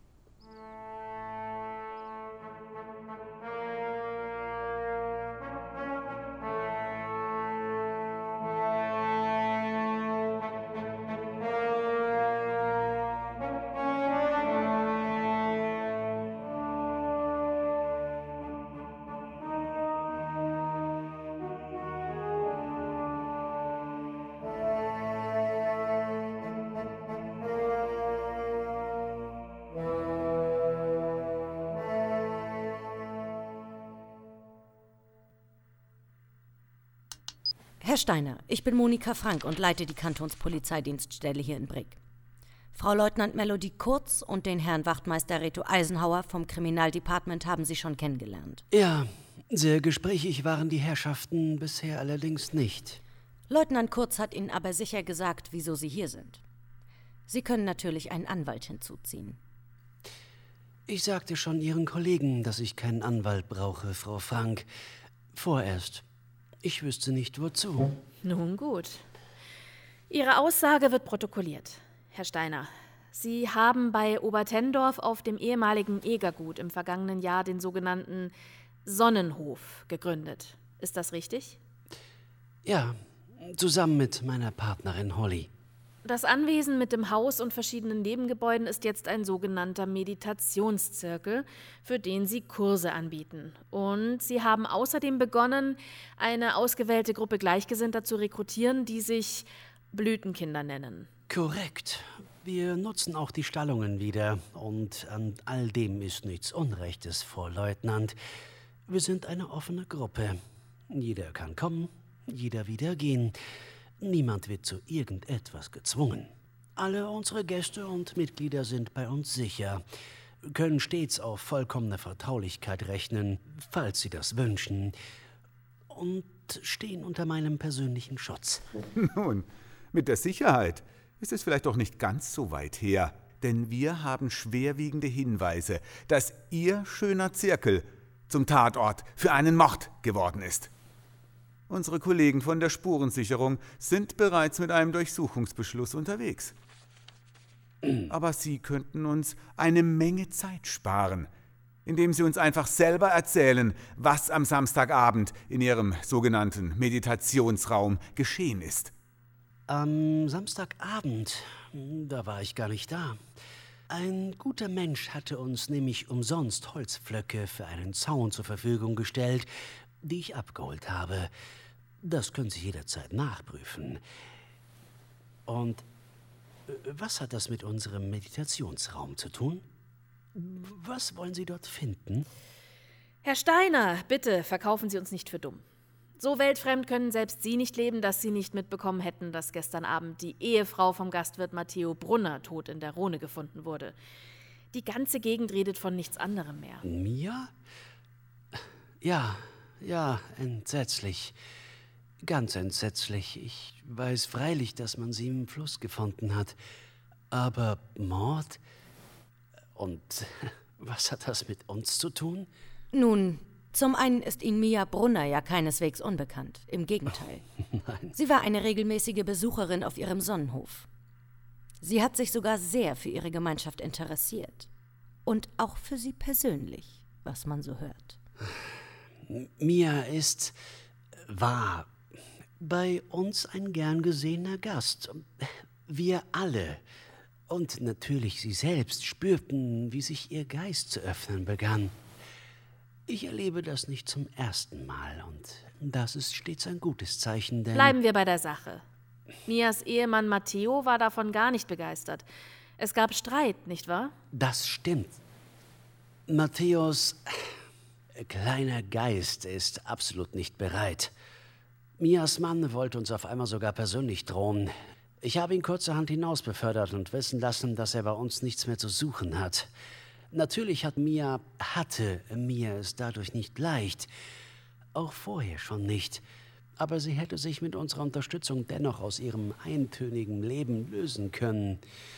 Speaker 9: Herr Steiner, ich bin Monika Frank und leite die Kantonspolizeidienststelle hier in Brig. Frau Leutnant Melody Kurz und den Herrn Wachtmeister Reto Eisenhauer vom Kriminaldepartement haben Sie schon kennengelernt.
Speaker 10: Ja, sehr gesprächig waren die Herrschaften bisher allerdings nicht.
Speaker 9: Leutnant Kurz hat Ihnen aber sicher gesagt, wieso Sie hier sind. Sie können natürlich einen Anwalt hinzuziehen.
Speaker 10: Ich sagte schon Ihren Kollegen, dass ich keinen Anwalt brauche, Frau Frank. Vorerst. Ich wüsste nicht, wozu.
Speaker 5: Nun gut. Ihre Aussage wird protokolliert. Herr Steiner, Sie haben bei Obertendorf auf dem ehemaligen Egergut im vergangenen Jahr den sogenannten Sonnenhof gegründet. Ist das richtig?
Speaker 10: Ja, zusammen mit meiner Partnerin Holly.
Speaker 5: Das Anwesen mit dem Haus und verschiedenen Nebengebäuden ist jetzt ein sogenannter Meditationszirkel, für den Sie Kurse anbieten. Und Sie haben außerdem begonnen, eine ausgewählte Gruppe Gleichgesinnter zu rekrutieren, die sich Blütenkinder nennen.
Speaker 10: Korrekt. Wir nutzen auch die Stallungen wieder. Und an all dem ist nichts Unrechtes, Frau Leutnant. Wir sind eine offene Gruppe. Jeder kann kommen, jeder wieder gehen. Niemand wird zu irgendetwas gezwungen. Alle unsere Gäste und Mitglieder sind bei uns sicher, können stets auf vollkommene Vertraulichkeit rechnen, falls sie das wünschen, und stehen unter meinem persönlichen Schutz.
Speaker 6: Nun, mit der Sicherheit ist es vielleicht doch nicht ganz so weit her, denn wir haben schwerwiegende Hinweise, dass Ihr schöner Zirkel zum Tatort für einen Mord geworden ist. Unsere Kollegen von der Spurensicherung sind bereits mit einem Durchsuchungsbeschluss unterwegs. Aber Sie könnten uns eine Menge Zeit sparen, indem Sie uns einfach selber erzählen, was am Samstagabend in Ihrem sogenannten Meditationsraum geschehen ist.
Speaker 10: Am Samstagabend, da war ich gar nicht da. Ein guter Mensch hatte uns nämlich umsonst Holzpflöcke für einen Zaun zur Verfügung gestellt, die ich abgeholt habe. Das können Sie jederzeit nachprüfen. Und was hat das mit unserem Meditationsraum zu tun? Was wollen Sie dort finden?
Speaker 5: Herr Steiner, bitte verkaufen Sie uns nicht für dumm. So weltfremd können selbst Sie nicht leben, dass Sie nicht mitbekommen hätten, dass gestern Abend die Ehefrau vom Gastwirt Matteo Brunner tot in der Rhone gefunden wurde. Die ganze Gegend redet von nichts anderem mehr.
Speaker 10: Mia? Ja, ja, entsetzlich. Ganz entsetzlich. Ich weiß freilich, dass man sie im Fluss gefunden hat. Aber Mord? Und was hat das mit uns zu tun?
Speaker 9: Nun, zum einen ist Ihnen Mia Brunner ja keineswegs unbekannt. Im Gegenteil.
Speaker 10: Oh, nein.
Speaker 9: Sie war eine regelmäßige Besucherin auf Ihrem Sonnenhof. Sie hat sich sogar sehr für Ihre Gemeinschaft interessiert. Und auch für Sie persönlich, was man so hört.
Speaker 10: Mia ist, war bei uns ein gern gesehener Gast. Wir alle und natürlich Sie selbst spürten, wie sich Ihr Geist zu öffnen begann. Ich erlebe das nicht zum ersten Mal und das ist stets ein gutes Zeichen, denn...
Speaker 5: Bleiben wir bei der Sache. Mias Ehemann Matteo war davon gar nicht begeistert. Es gab Streit, nicht wahr?
Speaker 10: Das stimmt. Matthäus kleiner Geist ist absolut nicht bereit. Mias Mann wollte uns auf einmal sogar persönlich drohen. Ich habe ihn kurzerhand hinaus befördert und wissen lassen, dass er bei uns nichts mehr zu suchen hat. Natürlich hat Mia, hatte Mia es dadurch nicht leicht. Auch vorher schon nicht. Aber sie hätte sich mit unserer Unterstützung dennoch aus ihrem eintönigen Leben lösen können.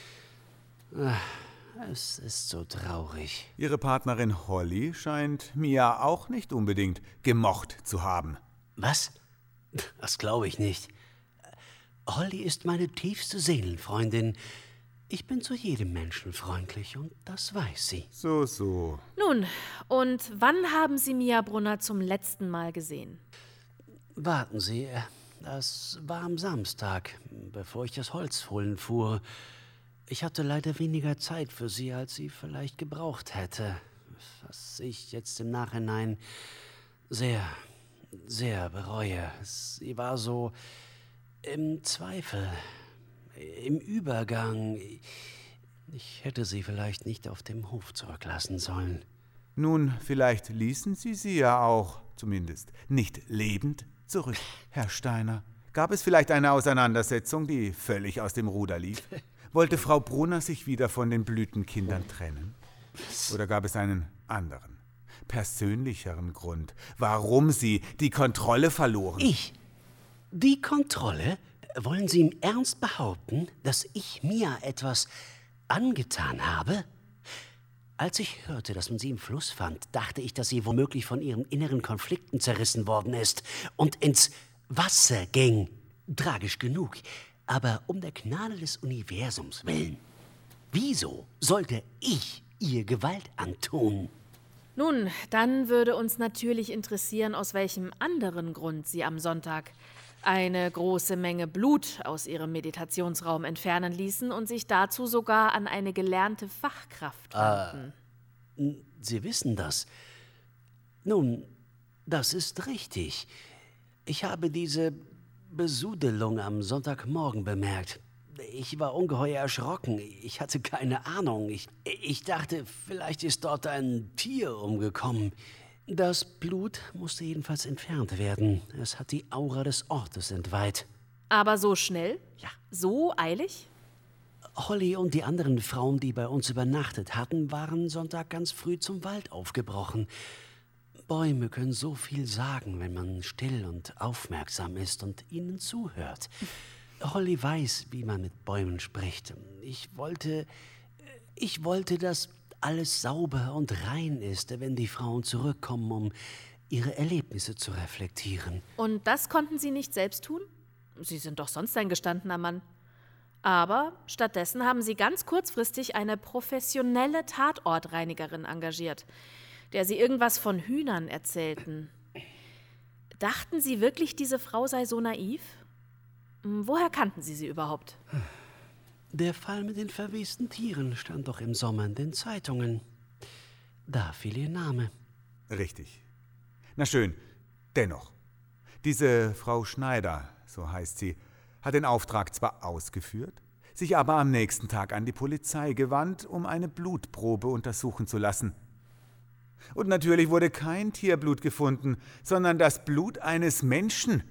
Speaker 10: Es ist so traurig.
Speaker 6: Ihre Partnerin Holly scheint Mia auch nicht unbedingt gemocht zu haben.
Speaker 10: Was? Das glaube ich nicht. Holly ist meine tiefste Seelenfreundin. Ich bin zu jedem Menschen freundlich und das weiß sie.
Speaker 6: So, so.
Speaker 5: Nun, und wann haben Sie Mia Brunner zum letzten Mal gesehen?
Speaker 10: Warten Sie, das war am Samstag, bevor ich das Holz holen fuhr. Ich hatte leider weniger Zeit für sie, als sie vielleicht gebraucht hätte. Was ich jetzt im Nachhinein sehr, sehr bereue. Sie war so im Zweifel, im Übergang. Ich hätte sie vielleicht nicht auf dem Hof zurücklassen sollen.
Speaker 6: Nun, vielleicht ließen Sie sie ja auch, zumindest nicht lebend, zurück, Herr Steiner. Gab es vielleicht eine Auseinandersetzung, die völlig aus dem Ruder lief? Wollte Frau Brunner sich wieder von den Blütenkindern trennen? Oder gab es einen anderen, persönlicheren Grund, warum Sie die Kontrolle verloren?
Speaker 10: Ich? Die Kontrolle? Wollen Sie im Ernst behaupten, dass ich Mia etwas angetan habe? Als ich hörte, dass man sie im Fluss fand, dachte ich, dass sie womöglich von ihren inneren Konflikten zerrissen worden ist und ins Wasser ging. Tragisch genug. Aber um der Gnade des Universums willen. Wieso sollte ich ihr Gewalt antun?
Speaker 5: Nun, dann würde uns natürlich interessieren, aus welchem anderen Grund Sie am Sonntag eine große Menge Blut aus Ihrem Meditationsraum entfernen ließen und sich dazu sogar an eine gelernte Fachkraft wandten.
Speaker 10: Äh, Sie wissen das. Nun, das ist richtig. Ich habe diese Besudelung am Sonntagmorgen bemerkt. Ich war ungeheuer erschrocken. Ich hatte keine Ahnung. Ich, ich dachte, vielleicht ist dort ein Tier umgekommen. Das Blut musste jedenfalls entfernt werden. Es hat die Aura des Ortes entweiht.
Speaker 5: Aber so schnell?
Speaker 10: Ja.
Speaker 5: So eilig?
Speaker 10: Holly und die anderen Frauen, die bei uns übernachtet hatten, waren Sonntag ganz früh zum Wald aufgebrochen. Bäume können so viel sagen, wenn man still und aufmerksam ist und ihnen zuhört. Holly weiß, wie man mit Bäumen spricht. Ich wollte, ich wollte, dass alles sauber und rein ist, wenn die Frauen zurückkommen, um ihre Erlebnisse zu reflektieren.
Speaker 5: Und das konnten Sie nicht selbst tun? Sie sind doch sonst ein gestandener Mann. Aber stattdessen haben Sie ganz kurzfristig eine professionelle Tatortreinigerin engagiert, der Sie irgendwas von Hühnern erzählten. Dachten Sie wirklich, diese Frau sei so naiv? Woher kannten Sie sie überhaupt?
Speaker 10: Der Fall mit den verwesten Tieren stand doch im Sommer in den Zeitungen. Da fiel Ihr Name.
Speaker 6: Richtig. Na schön, dennoch. Diese Frau Schneider, so heißt sie, hat den Auftrag zwar ausgeführt, sich aber am nächsten Tag an die Polizei gewandt, um eine Blutprobe untersuchen zu lassen. Und natürlich wurde kein Tierblut gefunden, sondern das Blut eines Menschen.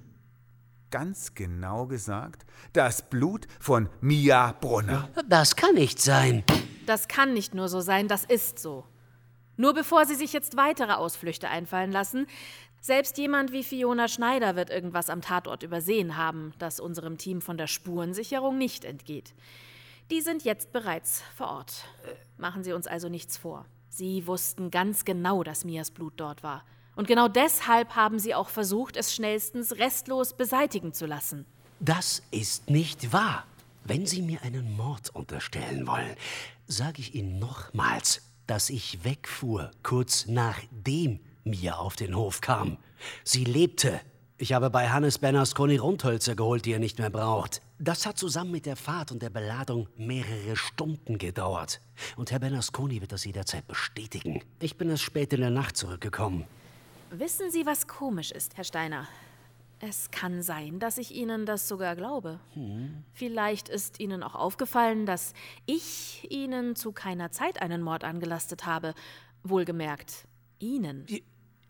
Speaker 6: Ganz genau gesagt, das Blut von Mia Brunner.
Speaker 10: Das kann nicht sein.
Speaker 5: Das kann nicht nur so sein, das ist so. Nur bevor Sie sich jetzt weitere Ausflüchte einfallen lassen, selbst jemand wie Fiona Schneider wird irgendwas am Tatort übersehen haben, das unserem Team von der Spurensicherung nicht entgeht. Die sind jetzt bereits vor Ort. Machen Sie uns also nichts vor. Sie wussten ganz genau, dass Mias Blut dort war. Und genau deshalb haben sie auch versucht, es schnellstens restlos beseitigen zu lassen.
Speaker 10: Das ist nicht wahr. Wenn Sie mir einen Mord unterstellen wollen, sage ich Ihnen nochmals, dass ich wegfuhr, kurz nachdem Mia auf den Hof kam. Sie lebte. Ich habe bei Hannes Bernasconi Rundhölzer geholt, die er nicht mehr braucht. Das hat zusammen mit der Fahrt und der Beladung mehrere Stunden gedauert. Und Herr Bernasconi wird das jederzeit bestätigen. Ich bin erst spät in der Nacht zurückgekommen.
Speaker 5: Wissen Sie, was komisch ist, Herr Steiner? Es kann sein, dass ich Ihnen das sogar glaube. Hm. Vielleicht ist Ihnen auch aufgefallen, dass ich Ihnen zu keiner Zeit einen Mord angelastet habe. Wohlgemerkt, Ihnen.
Speaker 10: Wie,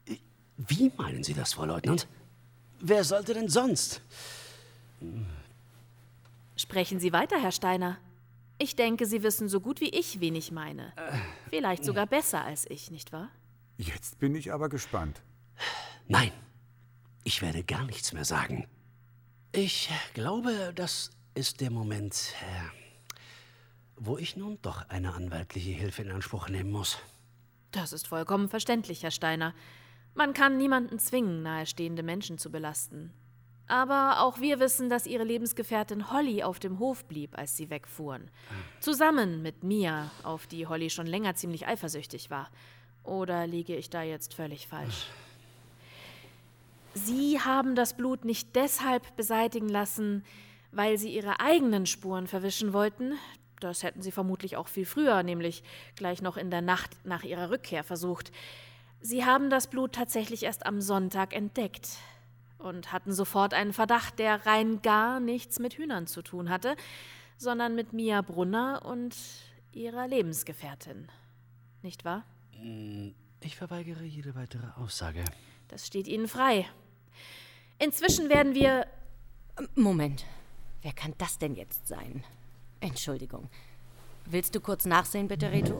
Speaker 10: wie meinen Sie das, Frau Leutnant? Wer sollte denn sonst?
Speaker 5: Hm. Sprechen Sie weiter, Herr Steiner. Ich denke, Sie wissen so gut wie ich, wen ich meine. Äh, Vielleicht sogar besser als ich, nicht wahr?
Speaker 6: Jetzt bin ich aber gespannt.
Speaker 10: Nein, ich werde gar nichts mehr sagen. Ich glaube, das ist der Moment, äh, wo ich nun doch eine anwaltliche Hilfe in Anspruch nehmen muss.
Speaker 5: Das ist vollkommen verständlich, Herr Steiner. Man kann niemanden zwingen, nahestehende Menschen zu belasten. Aber auch wir wissen, dass ihre Lebensgefährtin Holly auf dem Hof blieb, als sie wegfuhren. Zusammen mit Mia, auf die Holly schon länger ziemlich eifersüchtig war. Oder liege ich da jetzt völlig falsch? Sie haben das Blut nicht deshalb beseitigen lassen, weil sie ihre eigenen Spuren verwischen wollten. Das hätten sie vermutlich auch viel früher, nämlich gleich noch in der Nacht nach ihrer Rückkehr versucht. Sie haben das Blut tatsächlich erst am Sonntag entdeckt und hatten sofort einen Verdacht, der rein gar nichts mit Hühnern zu tun hatte, sondern mit Mia Brunner und ihrer Lebensgefährtin. Nicht wahr?
Speaker 10: Ich verweigere jede weitere Aussage.
Speaker 5: Das steht Ihnen frei. Inzwischen werden wir...
Speaker 9: Moment. Wer kann das denn jetzt sein? Entschuldigung. Willst du kurz nachsehen, bitte, Reto?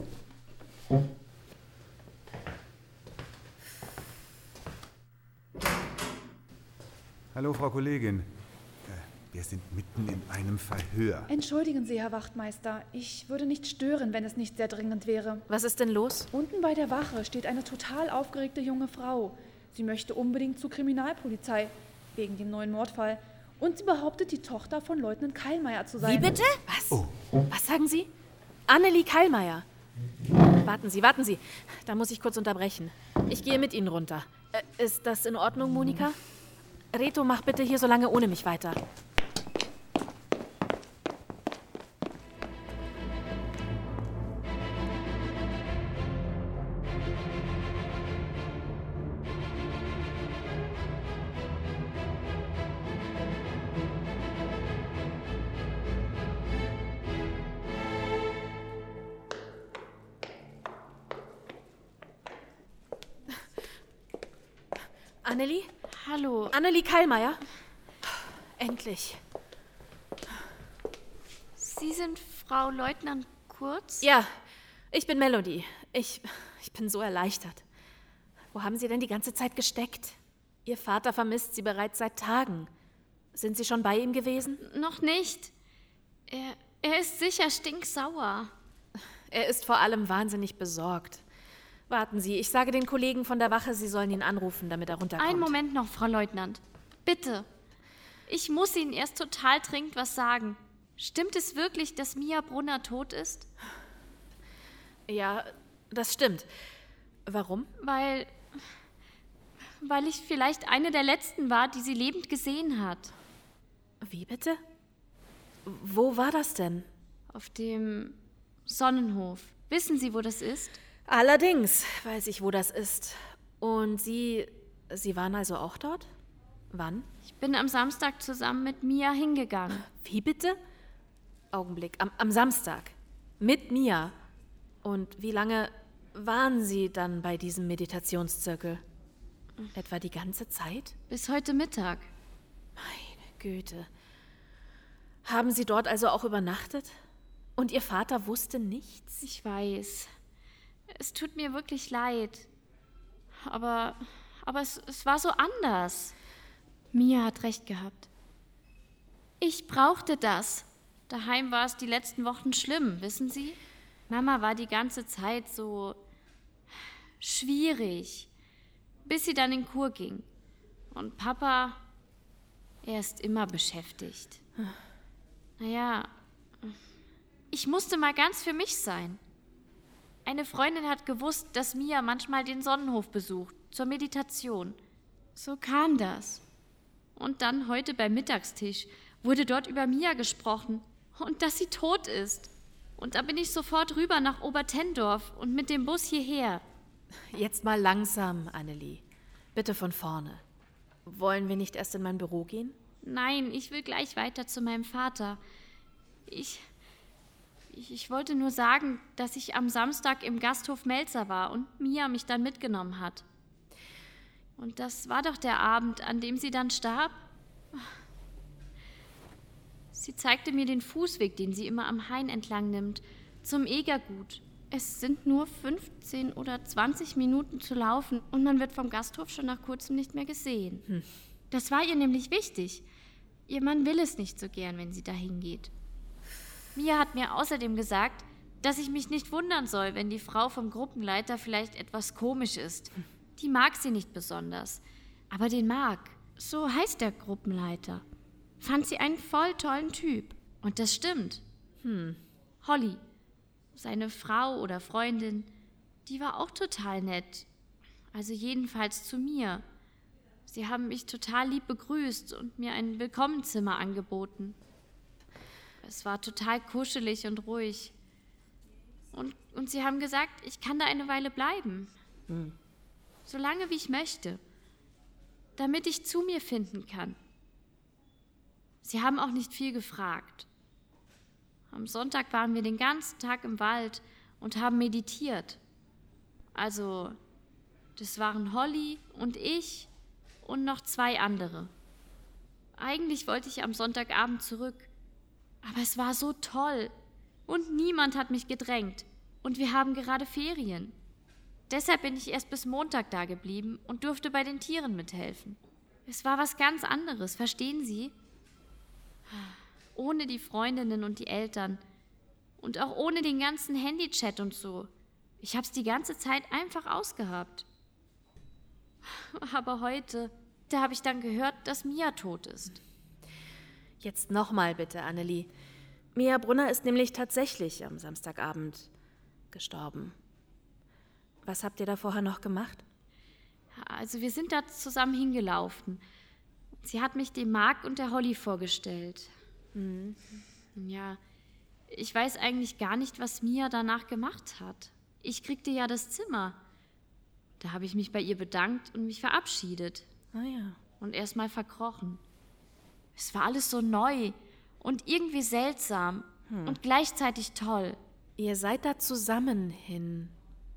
Speaker 6: Hallo, Frau Kollegin. Wir sind mitten in einem Verhör.
Speaker 1: Entschuldigen Sie, Herr Wachtmeister. Ich würde nicht stören, wenn es nicht sehr dringend wäre.
Speaker 5: Was ist denn los?
Speaker 1: Unten bei der Wache steht eine total aufgeregte junge Frau. Sie möchte unbedingt zur Kriminalpolizei, wegen dem neuen Mordfall. Und sie behauptet, die Tochter von Leutnant Keilmeier zu sein.
Speaker 5: Wie bitte? Was? Oh. Was sagen Sie? Annelie Keilmeier. Warten Sie, warten Sie. Da muss ich kurz unterbrechen. Ich gehe mit Ihnen runter. Äh, ist das in Ordnung, Monika? Reto, mach bitte hier so lange ohne mich weiter. Annelie?
Speaker 7: Hallo.
Speaker 5: Annelie Keilmeier? Endlich.
Speaker 7: Sie sind Frau Leutnant Kurz?
Speaker 5: Ja, ich bin Melody. Ich, ich bin so erleichtert. Wo haben Sie denn die ganze Zeit gesteckt? Ihr Vater vermisst Sie bereits seit Tagen. Sind Sie schon bei ihm gewesen?
Speaker 7: Noch nicht. Er, er ist sicher stinksauer.
Speaker 5: Er ist vor allem wahnsinnig besorgt. Warten Sie, ich sage den Kollegen von der Wache, Sie sollen ihn anrufen, damit er runterkommt.
Speaker 7: Einen Moment noch, Frau Leutnant. Bitte. Ich muss Ihnen erst total dringend was sagen. Stimmt es wirklich, dass Mia Brunner tot ist?
Speaker 5: Ja, das stimmt. Warum?
Speaker 7: Weil... weil ich vielleicht eine der Letzten war, die sie lebend gesehen hat.
Speaker 5: Wie bitte? Wo war das denn?
Speaker 7: Auf dem Sonnenhof. Wissen Sie, wo das ist?
Speaker 5: Allerdings weiß ich, wo das ist. Und Sie, Sie waren also auch dort? Wann?
Speaker 7: Ich bin am Samstag zusammen mit Mia hingegangen.
Speaker 5: Wie bitte? Augenblick, am, am Samstag. Mit Mia. Und wie lange waren Sie dann bei diesem Meditationszirkel? Etwa die ganze Zeit?
Speaker 7: Bis heute Mittag.
Speaker 5: Meine Güte. Haben Sie dort also auch übernachtet? Und Ihr Vater wusste nichts?
Speaker 7: Ich weiß. Es tut mir wirklich leid. Aber, aber es, es war so anders. Mia hat recht gehabt. Ich brauchte das. Daheim war es die letzten Wochen schlimm, wissen Sie? Mama war die ganze Zeit so schwierig, bis sie dann in Kur ging. Und Papa, er ist immer beschäftigt. Naja, ich musste mal ganz für mich sein. Eine Freundin hat gewusst, dass Mia manchmal den Sonnenhof besucht, zur Meditation. So kam das. Und dann heute beim Mittagstisch wurde dort über Mia gesprochen und dass sie tot ist. Und da bin ich sofort rüber nach Obertendorf und mit dem Bus hierher.
Speaker 5: Jetzt mal langsam, Annelie. Bitte von vorne. Wollen wir nicht erst in mein Büro gehen?
Speaker 7: Nein, ich will gleich weiter zu meinem Vater. Ich... Ich wollte nur sagen, dass ich am Samstag im Gasthof Melzer war und Mia mich dann mitgenommen hat. Und das war doch der Abend, an dem sie dann starb. Sie zeigte mir den Fußweg, den sie immer am Hain entlang nimmt, zum Egergut. Es sind nur fünfzehn oder zwanzig Minuten zu laufen und man wird vom Gasthof schon nach kurzem nicht mehr gesehen. Hm. Das war ihr nämlich wichtig. Ihr Mann will es nicht so gern, wenn sie dahin geht. Mia hat mir außerdem gesagt, dass ich mich nicht wundern soll, wenn die Frau vom Gruppenleiter vielleicht etwas komisch ist. Die mag sie nicht besonders, aber den Marc, So heißt der Gruppenleiter. Fand sie einen voll tollen Typ. Und das stimmt.
Speaker 5: Hm.
Speaker 7: Holly, seine Frau oder Freundin, die war auch total nett. Also jedenfalls zu mir. Sie haben mich total lieb begrüßt und mir ein Willkommenzimmer angeboten. Es war total kuschelig und ruhig. Und, und sie haben gesagt, ich kann da eine Weile bleiben.
Speaker 5: Hm.
Speaker 7: So lange, wie ich möchte. Damit ich zu mir finden kann. Sie haben auch nicht viel gefragt. Am Sonntag waren wir den ganzen Tag im Wald und haben meditiert. Also, das waren Holly und ich und noch zwei andere. Eigentlich wollte ich am Sonntagabend zurück, aber es war so toll und niemand hat mich gedrängt und wir haben gerade Ferien. Deshalb bin ich erst bis Montag da geblieben und durfte bei den Tieren mithelfen. Es war was ganz anderes, verstehen Sie? Ohne die Freundinnen und die Eltern und auch ohne den ganzen Handychat und so. Ich hab's die ganze Zeit einfach ausgehabt. Aber heute, da habe ich dann gehört, dass Mia tot ist.
Speaker 5: Jetzt nochmal bitte, Annelie. Mia Brunner ist nämlich tatsächlich am Samstagabend gestorben. Was habt ihr da vorher noch gemacht?
Speaker 7: Also wir sind da zusammen hingelaufen. Sie hat mich dem Marc und der Holly vorgestellt.
Speaker 5: Mhm.
Speaker 7: Ja, ich weiß eigentlich gar nicht, was Mia danach gemacht hat. Ich kriegte ja das Zimmer. Da habe ich mich bei ihr bedankt und mich verabschiedet.
Speaker 5: Ah ja.
Speaker 7: Und erst mal verkrochen. Es war alles so neu und irgendwie seltsam hm. und gleichzeitig toll.
Speaker 5: Ihr seid da zusammen hin.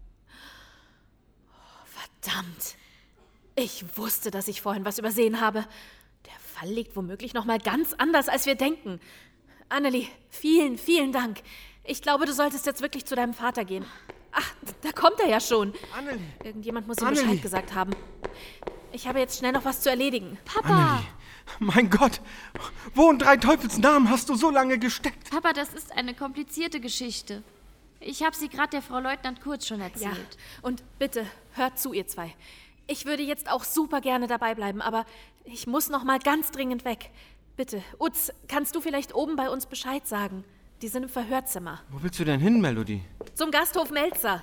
Speaker 5: Oh, verdammt. Ich wusste, dass ich vorhin was übersehen habe. Der Fall liegt womöglich noch mal ganz anders, als wir denken. Annelie, vielen, vielen Dank. Ich glaube, du solltest jetzt wirklich zu deinem Vater gehen. Ach, da kommt er ja schon.
Speaker 2: Annelie.
Speaker 5: Irgendjemand muss ihm
Speaker 2: Annelie.
Speaker 5: Bescheid gesagt haben. Ich habe jetzt schnell noch was zu erledigen.
Speaker 7: Papa!
Speaker 2: Annelie, mein Gott, wo in drei Teufels Namen hast du so lange gesteckt?
Speaker 7: Papa, das ist eine komplizierte Geschichte. Ich habe sie gerade der Frau Leutnant Kurz schon erzählt.
Speaker 5: Ja, und bitte, hört zu, ihr zwei. Ich würde jetzt auch super gerne dabei bleiben, aber ich muss noch mal ganz dringend weg. Bitte, Utz, kannst du vielleicht oben bei uns Bescheid sagen? Die sind im Verhörzimmer.
Speaker 2: Wo willst du denn hin, Melody?
Speaker 5: Zum Gasthof Melzer.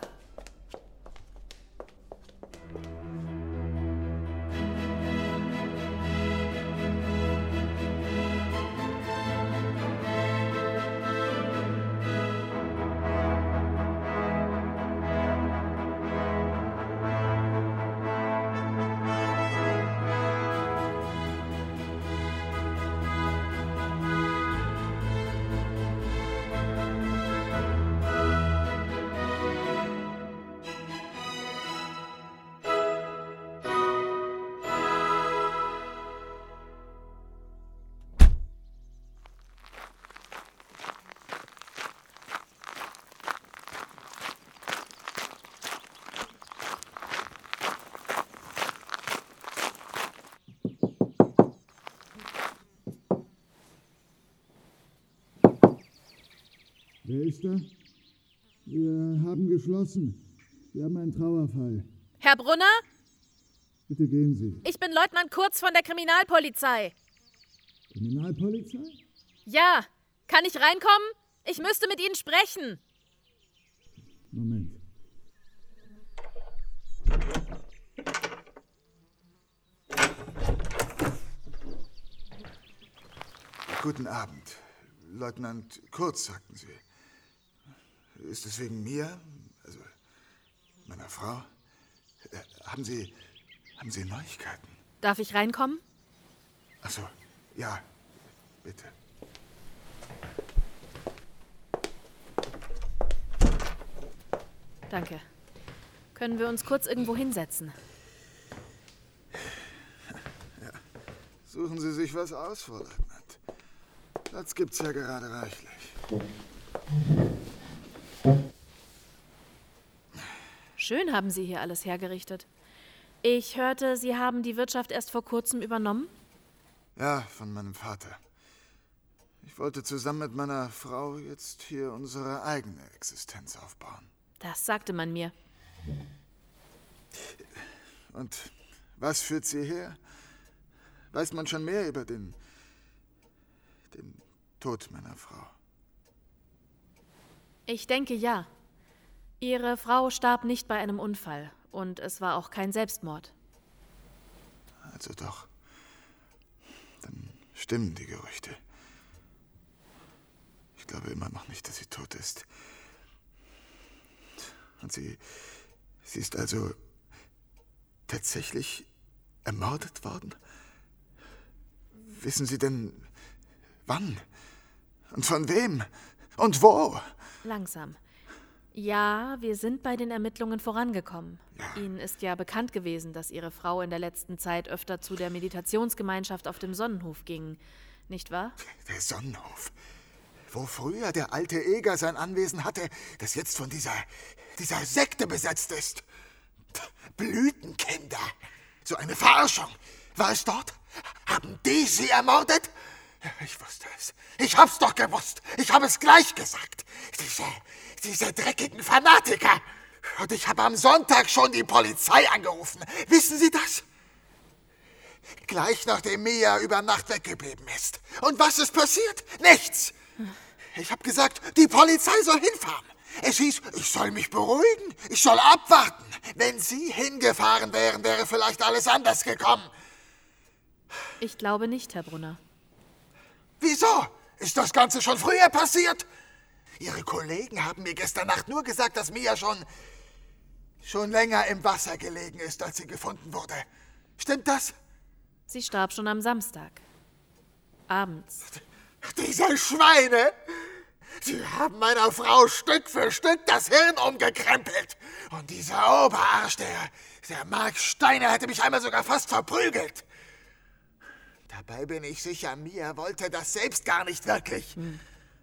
Speaker 11: Wer ist da? Wir haben geschlossen. Wir haben einen Trauerfall.
Speaker 5: Herr Brunner?
Speaker 11: Bitte gehen Sie.
Speaker 5: Ich bin Leutnant Kurz von der Kriminalpolizei.
Speaker 11: Kriminalpolizei?
Speaker 5: Ja, kann ich reinkommen? Ich müsste mit Ihnen sprechen.
Speaker 11: Moment.
Speaker 12: Guten Abend. Leutnant Kurz, sagten Sie. Ist es wegen mir? Also, meiner Frau? Äh, haben Sie, haben Sie Neuigkeiten?
Speaker 5: Darf ich reinkommen?
Speaker 12: Ach so, ja, bitte.
Speaker 5: Danke. Können wir uns kurz irgendwo hinsetzen?
Speaker 12: Ja. Suchen Sie sich was aus, Frau Leutnant. Platz gibt's ja gerade reichlich.
Speaker 5: Schön haben Sie hier alles hergerichtet. Ich hörte, Sie haben die Wirtschaft erst vor kurzem übernommen?
Speaker 12: Ja, von meinem Vater. Ich wollte zusammen mit meiner Frau jetzt hier unsere eigene Existenz aufbauen.
Speaker 5: Das sagte man mir.
Speaker 12: Und was führt Sie her? Weiß man schon mehr über den, den Tod meiner Frau?
Speaker 5: Ich denke ja. Ihre Frau starb nicht bei einem Unfall und es war auch kein Selbstmord.
Speaker 12: Also doch. Dann stimmen die Gerüchte. Ich glaube immer noch nicht, dass sie tot ist. Und sie, sie ist also tatsächlich ermordet worden? Wissen Sie denn, wann? Und von wem? Und wo?
Speaker 5: Langsam. Ja, wir sind bei den Ermittlungen vorangekommen. Ja. Ihnen ist ja bekannt gewesen, dass Ihre Frau in der letzten Zeit öfter zu der Meditationsgemeinschaft auf dem Sonnenhof ging, nicht wahr?
Speaker 12: Der Sonnenhof? Wo früher der alte Eger sein Anwesen hatte, das jetzt von dieser, dieser Sekte besetzt ist. Blütenkinder. So eine Verarschung. War es dort? Haben die sie ermordet? Ich wusste es. Ich hab's doch gewusst. Ich habe es gleich gesagt. Diese, diese dreckigen Fanatiker. Und ich habe am Sonntag schon die Polizei angerufen. Wissen Sie das? Gleich nachdem Mia über Nacht weggeblieben ist. Und was ist passiert? Nichts. Ich habe gesagt, die Polizei soll hinfahren. Es hieß, ich soll mich beruhigen. Ich soll abwarten. Wenn Sie hingefahren wären, wäre vielleicht alles anders gekommen.
Speaker 5: Ich glaube nicht, Herr Brunner.
Speaker 12: Wieso? Ist das Ganze schon früher passiert? Ihre Kollegen haben mir gestern Nacht nur gesagt, dass Mia schon, schon länger im Wasser gelegen ist, als sie gefunden wurde. Stimmt das?
Speaker 5: Sie starb schon am Samstag. Abends.
Speaker 12: Diese Schweine! Sie haben meiner Frau Stück für Stück das Hirn umgekrempelt. Und dieser Oberarsch, der, der Mark Steiner, hätte mich einmal sogar fast verprügelt. Dabei bin ich sicher, Mia wollte das selbst gar nicht wirklich. Hm.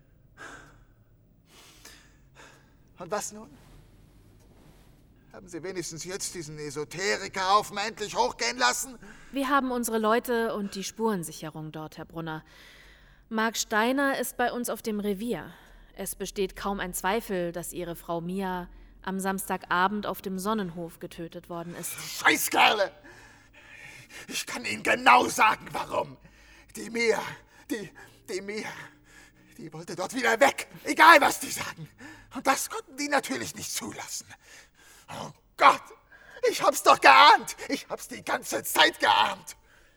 Speaker 12: Und was nun? Haben Sie wenigstens jetzt diesen Esoterikerhaufen endlich hochgehen lassen?
Speaker 5: Wir haben unsere Leute und die Spurensicherung dort, Herr Brunner. Mark Steiner ist bei uns auf dem Revier. Es besteht kaum ein Zweifel, dass Ihre Frau Mia am Samstagabend auf dem Sonnenhof getötet worden ist.
Speaker 12: Scheißkerle! Ich kann Ihnen genau sagen, warum. Die Mia, die, die Mia, die wollte dort wieder weg. Egal, was die sagen. Und das konnten die natürlich nicht zulassen. Oh Gott, ich hab's doch geahnt. Ich hab's die ganze Zeit geahnt.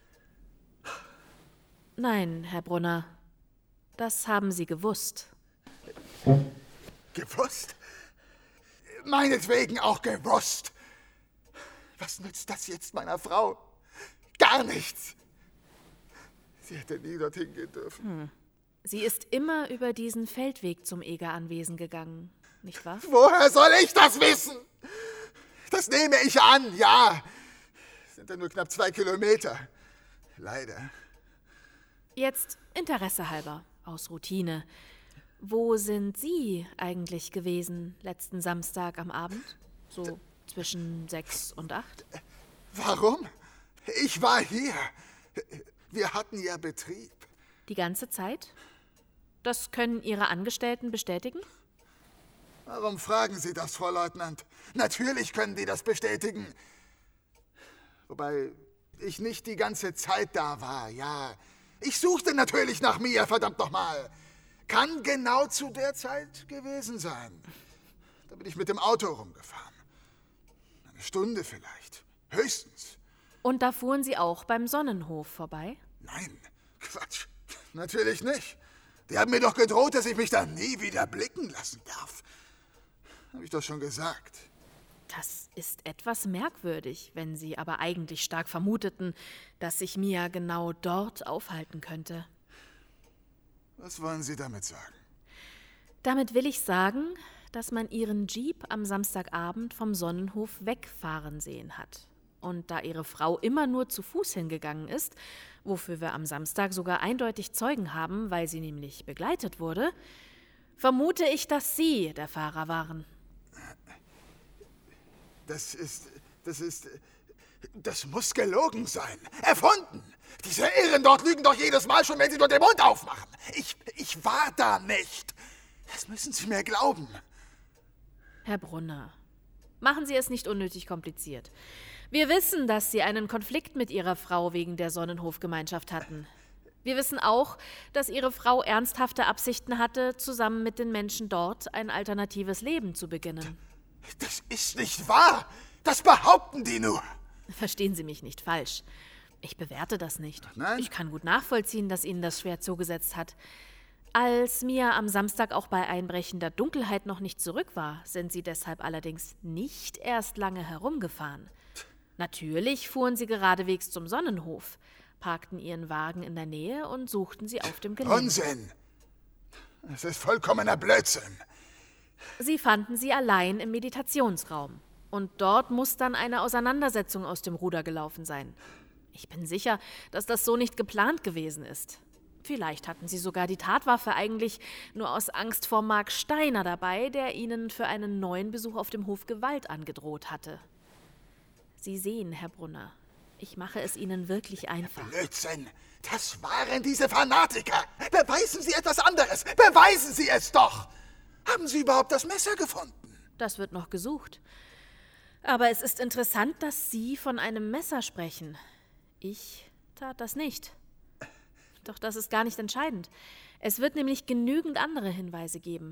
Speaker 5: Nein, Herr Brunner, das haben Sie gewusst.
Speaker 12: Gewusst? Meinetwegen auch gewusst. Was nützt das jetzt meiner Frau? Gar nichts. Sie hätte nie dorthin gehen dürfen.
Speaker 5: Hm. Sie ist immer über diesen Feldweg zum Eger-Anwesen gegangen, nicht wahr?
Speaker 12: Woher soll ich das wissen? Das nehme ich an, ja. Es sind ja nur knapp zwei Kilometer. Leider.
Speaker 5: Jetzt Interesse halber, aus Routine. Wo sind Sie eigentlich gewesen letzten Samstag am Abend? So zwischen sechs und acht?
Speaker 12: Warum? Ich war hier. Wir hatten ja Betrieb.
Speaker 5: Die ganze Zeit? Das können Ihre Angestellten bestätigen?
Speaker 12: Warum fragen Sie das, Frau Leutnant? Natürlich können die das bestätigen. Wobei ich nicht die ganze Zeit da war, ja. Ich suchte natürlich nach Mia, verdammt nochmal. Kann genau zu der Zeit gewesen sein. Da bin ich mit dem Auto rumgefahren. Eine Stunde vielleicht. Höchstens.
Speaker 5: Und da fuhren Sie auch beim Sonnenhof vorbei?
Speaker 12: Nein, Quatsch. Natürlich nicht. Die haben mir doch gedroht, dass ich mich da nie wieder blicken lassen darf. Habe ich doch schon gesagt.
Speaker 5: Das ist etwas merkwürdig, wenn Sie aber eigentlich stark vermuteten, dass sich Mia genau dort aufhalten könnte.
Speaker 12: Was wollen Sie damit sagen?
Speaker 5: Damit will ich sagen, dass man Ihren Jeep am Samstagabend vom Sonnenhof wegfahren sehen hat. Und da Ihre Frau immer nur zu Fuß hingegangen ist, wofür wir am Samstag sogar eindeutig Zeugen haben, weil sie nämlich begleitet wurde, vermute ich, dass Sie der Fahrer waren.
Speaker 12: Das ist, das ist, das muss gelogen sein. Erfunden. Diese Irren dort lügen doch jedes Mal schon, wenn sie nur den Mund aufmachen. Ich, ich war da nicht. Das müssen Sie mir glauben.
Speaker 5: Herr Brunner, machen Sie es nicht unnötig kompliziert. Wir wissen, dass Sie einen Konflikt mit Ihrer Frau wegen der Sonnenhofgemeinschaft hatten. Wir wissen auch, dass Ihre Frau ernsthafte Absichten hatte, zusammen mit den Menschen dort ein alternatives Leben zu beginnen.
Speaker 12: Das ist nicht wahr! Das behaupten die nur!
Speaker 5: Verstehen Sie mich nicht falsch. Ich bewerte das nicht.
Speaker 12: Nein?
Speaker 5: Ich kann gut nachvollziehen, dass Ihnen das schwer zugesetzt hat. Als Mia am Samstag auch bei einbrechender Dunkelheit noch nicht zurück war, sind Sie deshalb allerdings nicht erst lange herumgefahren. Natürlich fuhren Sie geradewegs zum Sonnenhof, parkten Ihren Wagen in der Nähe und suchten Sie auf dem Gelände.
Speaker 12: Unsinn! Das ist vollkommener Blödsinn.
Speaker 5: Sie fanden sie allein im Meditationsraum. Und dort muss dann eine Auseinandersetzung aus dem Ruder gelaufen sein. Ich bin sicher, dass das so nicht geplant gewesen ist. Vielleicht hatten sie sogar die Tatwaffe eigentlich nur aus Angst vor Mark Steiner dabei, der ihnen für einen neuen Besuch auf dem Hof Gewalt angedroht hatte. Sie sehen, Herr Brunner, ich mache es Ihnen wirklich einfach.
Speaker 12: Blödsinn! Das waren diese Fanatiker! Beweisen Sie etwas anderes! Beweisen Sie es doch! Haben Sie überhaupt das Messer gefunden?
Speaker 5: Das wird noch gesucht. Aber es ist interessant, dass Sie von einem Messer sprechen. Ich tat das nicht. Doch das ist gar nicht entscheidend. Es wird nämlich genügend andere Hinweise geben.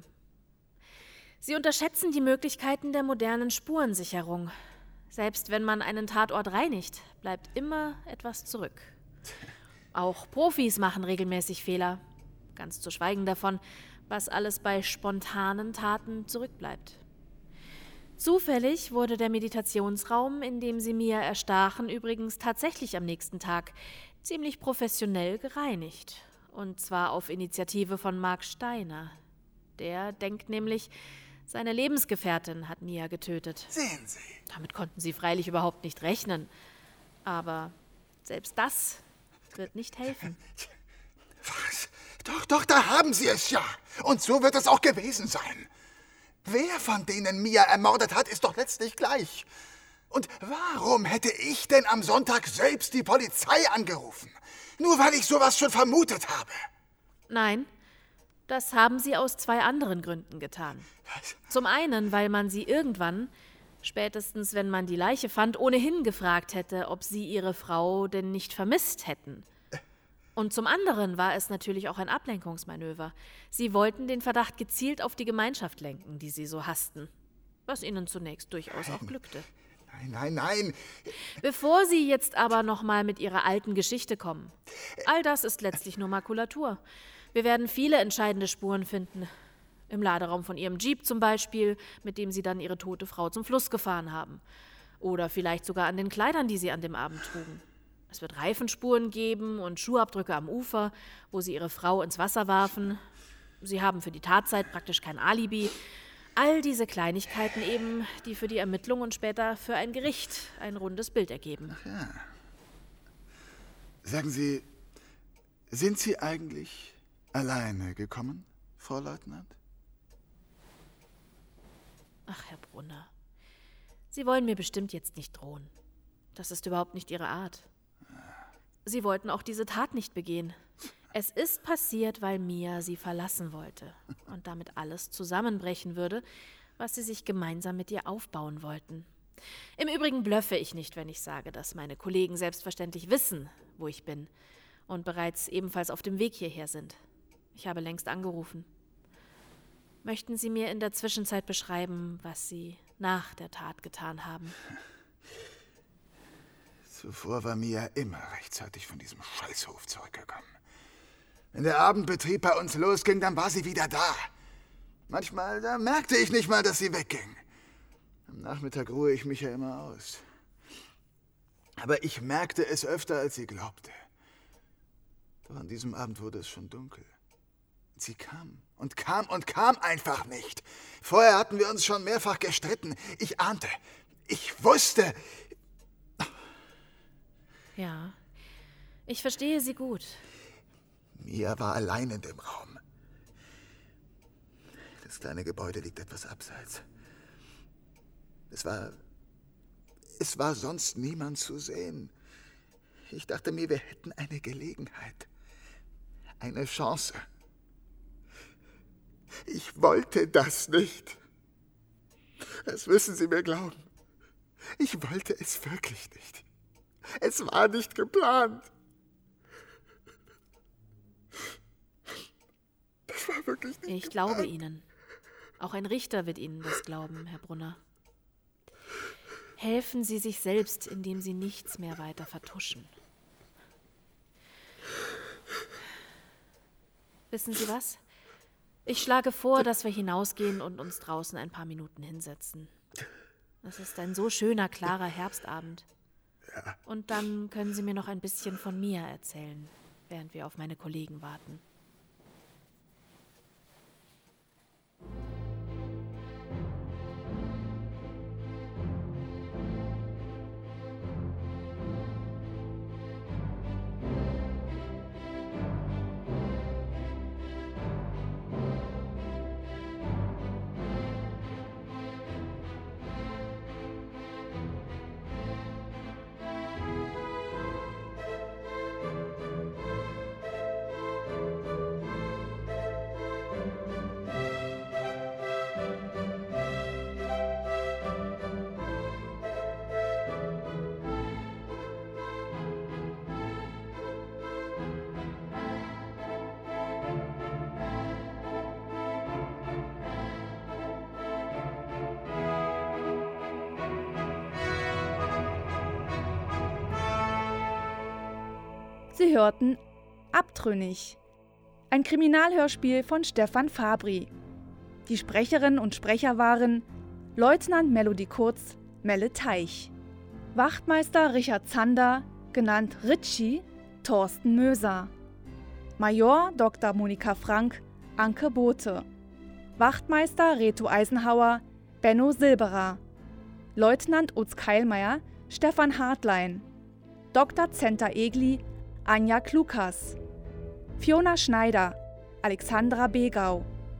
Speaker 5: Sie unterschätzen die Möglichkeiten der modernen Spurensicherung. Selbst wenn man einen Tatort reinigt, bleibt immer etwas zurück. Auch Profis machen regelmäßig Fehler. Ganz zu schweigen davon, was alles bei spontanen Taten zurückbleibt. Zufällig wurde der Meditationsraum, in dem sie Mia erstachen, übrigens tatsächlich am nächsten Tag ziemlich professionell gereinigt. Und zwar auf Initiative von Mark Steiner. Der denkt nämlich, seine Lebensgefährtin hat Mia getötet.
Speaker 12: Sehen Sie.
Speaker 5: Damit konnten sie freilich überhaupt nicht rechnen. Aber selbst das wird nicht helfen.
Speaker 12: Was? Doch, doch, da haben Sie es ja. Und so wird es auch gewesen sein. Wer von denen Mia ermordet hat, ist doch letztlich gleich. Und warum hätte ich denn am Sonntag selbst die Polizei angerufen? Nur weil ich sowas schon vermutet habe.
Speaker 5: Nein, das haben sie aus zwei anderen Gründen getan.
Speaker 12: Was?
Speaker 5: Zum einen, weil man sie irgendwann, spätestens wenn man die Leiche fand, ohnehin gefragt hätte, ob sie ihre Frau denn nicht vermisst hätten. Und zum anderen war es natürlich auch ein Ablenkungsmanöver. Sie wollten den Verdacht gezielt auf die Gemeinschaft lenken, die sie so hassten. Was ihnen zunächst durchaus
Speaker 12: Nein.
Speaker 5: auch glückte.
Speaker 12: Nein, nein, nein.
Speaker 5: Bevor Sie jetzt aber noch mal mit Ihrer alten Geschichte kommen. All das ist letztlich nur Makulatur. Wir werden viele entscheidende Spuren finden. Im Laderaum von Ihrem Jeep zum Beispiel, mit dem Sie dann Ihre tote Frau zum Fluss gefahren haben. Oder vielleicht sogar an den Kleidern, die Sie an dem Abend trugen. Es wird Reifenspuren geben und Schuhabdrücke am Ufer, wo Sie Ihre Frau ins Wasser warfen. Sie haben für die Tatzeit praktisch kein Alibi. All diese Kleinigkeiten eben, die für die Ermittlung und später für ein Gericht ein rundes Bild ergeben.
Speaker 12: Ach ja. Sagen Sie, sind Sie eigentlich alleine gekommen, Frau Leutnant?
Speaker 5: Ach, Herr Brunner, Sie wollen mir bestimmt jetzt nicht drohen. Das ist überhaupt nicht Ihre Art. Sie wollten auch diese Tat nicht begehen. Es ist passiert, weil Mia Sie verlassen wollte und damit alles zusammenbrechen würde, was Sie sich gemeinsam mit ihr aufbauen wollten. Im Übrigen blöffe ich nicht, wenn ich sage, dass meine Kollegen selbstverständlich wissen, wo ich bin und bereits ebenfalls auf dem Weg hierher sind. Ich habe längst angerufen. Möchten Sie mir in der Zwischenzeit beschreiben, was Sie nach der Tat getan haben?
Speaker 12: Zuvor war Mia immer rechtzeitig von diesem Scheißhof zurückgekommen. Wenn der Abendbetrieb bei uns losging, dann war sie wieder da. Manchmal, da merkte ich nicht mal, dass sie wegging. Am Nachmittag ruhe ich mich ja immer aus. Aber ich merkte es öfter, als sie glaubte. Doch an diesem Abend wurde es schon dunkel. Sie kam und kam und kam einfach nicht. Vorher hatten wir uns schon mehrfach gestritten. Ich ahnte, ich wusste.
Speaker 5: Ja, ich verstehe Sie gut.
Speaker 12: Mia war allein in dem Raum. Das kleine Gebäude liegt etwas abseits. Es war... Es war sonst niemand zu sehen. Ich dachte mir, wir hätten eine Gelegenheit. Eine Chance. Ich wollte das nicht. Das müssen Sie mir glauben. Ich wollte es wirklich nicht. Es war nicht geplant. Das war wirklich nicht
Speaker 5: Ich
Speaker 12: geplant.
Speaker 5: glaube Ihnen. Auch ein Richter wird Ihnen das glauben, Herr Brunner. Helfen Sie sich selbst, indem Sie nichts mehr weiter vertuschen. Wissen Sie was? Ich schlage vor, dass wir hinausgehen und uns draußen ein paar Minuten hinsetzen. Es ist ein so schöner, klarer Herbstabend.
Speaker 12: Ja.
Speaker 5: Und dann können Sie mir noch ein bisschen von mir erzählen, während wir auf meine Kollegen warten.
Speaker 1: Sie hörten Abtrünnig, ein Kriminalhörspiel von Stefan Fabri. Die Sprecherinnen und Sprecher waren Leutnant Melody Kurz, Melle Teich, Wachtmeister Richard Zander, genannt Ritchie, Thorsten Möser, Major Doktor Monika Frank, Anke Bothe, Wachtmeister Reto Eisenhauer, Benno Silberer, Leutnant Utz Keilmeier, Stefan Hartlein, Doktor Zenta Egli, Anja Klukas, Fiona Schneider, Alexandra Begau,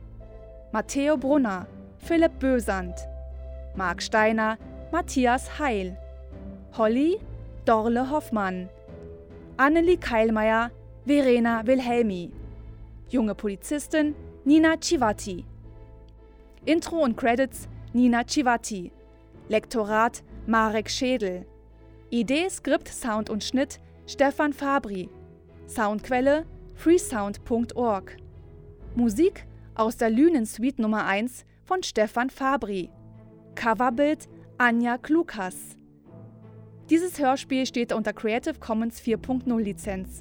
Speaker 1: Matteo Brunner, Philipp Bösand, Marc Steiner, Matthias Heil, Holly, Dorle Hoffmann, Annelie Keilmeier, Verena Wilhelmi, junge Polizistin Nina Civati, Intro und Credits Nina Civati, Lektorat Marek Schädel, Idee, Skript, Sound und Schnitt Stefan Fabri, Soundquelle freesound punkt org, Musik aus der Lünen-Suite Nummer eins von Stefan Fabri, Coverbild Anja Klukas. Dieses Hörspiel steht unter Creative Commons vier Punkt null Lizenz.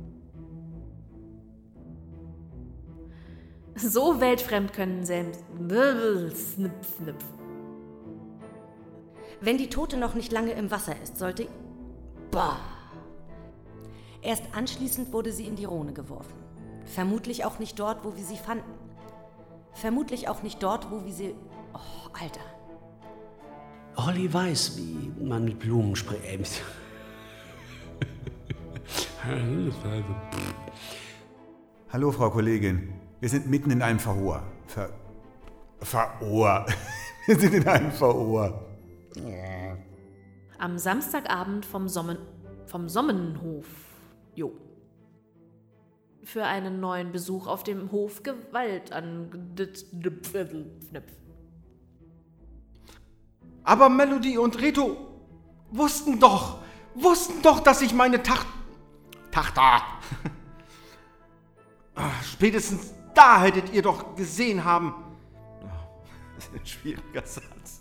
Speaker 5: So weltfremd können selbst...
Speaker 9: Wenn die Tote noch nicht lange im Wasser ist, sollte... Bah! Erst anschließend wurde sie in die Rhone geworfen. Vermutlich auch nicht dort, wo wir sie fanden. Vermutlich auch nicht dort, wo wir sie... Oh, Alter.
Speaker 10: Holly weiß, wie man mit Blumen spricht.
Speaker 6: Hallo, Frau Kollegin. Wir sind mitten in einem Verhör. Ver... Verohr. Wir sind in einem Verhör.
Speaker 5: Am Samstagabend vom Sommen... vom Sommenhof. Jo. Für einen neuen Besuch auf dem Hof Gewalt an...
Speaker 2: Aber Melody und Reto wussten doch, wussten doch, dass ich meine Tacht... Tochter... Spätestens da hättet ihr doch gesehen haben... Das ist ein schwieriger Satz.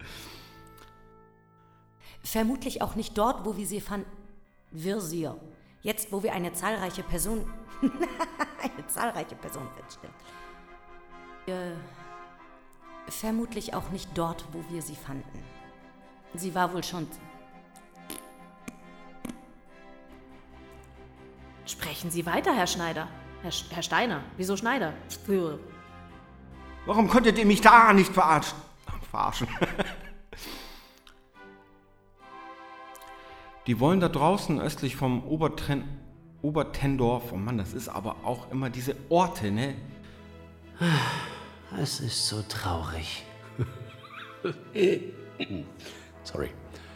Speaker 9: Vermutlich auch nicht dort, wo wir sie fanden. Virsier. Jetzt, wo wir eine zahlreiche Person... eine zahlreiche Person feststellen. Äh, vermutlich auch nicht dort, wo wir sie fanden. Sie war wohl schon...
Speaker 5: Sprechen Sie weiter, Herr Schneider. Herr, Sch- Herr Steiner. Wieso Schneider?
Speaker 2: Warum konntet ihr mich da nicht verarschen? Verarschen. Die wollen da draußen östlich vom Obertren... Obertendorf, oh Mann, das ist aber auch immer diese Orte, ne?
Speaker 10: Es ist so traurig. Sorry.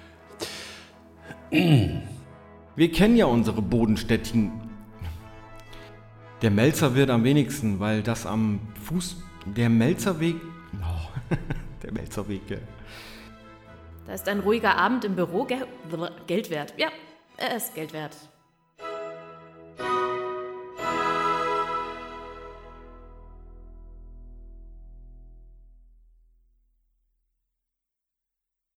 Speaker 2: Wir kennen ja unsere bodenständigen... Der Melzerwirt am wenigsten, weil das am Fuß... Der Melzerweg... Oh, der Melzerweg, ja.
Speaker 5: Da ist ein ruhiger Abend im Büro Ge Geld wert. Ja, er ist Geld wert.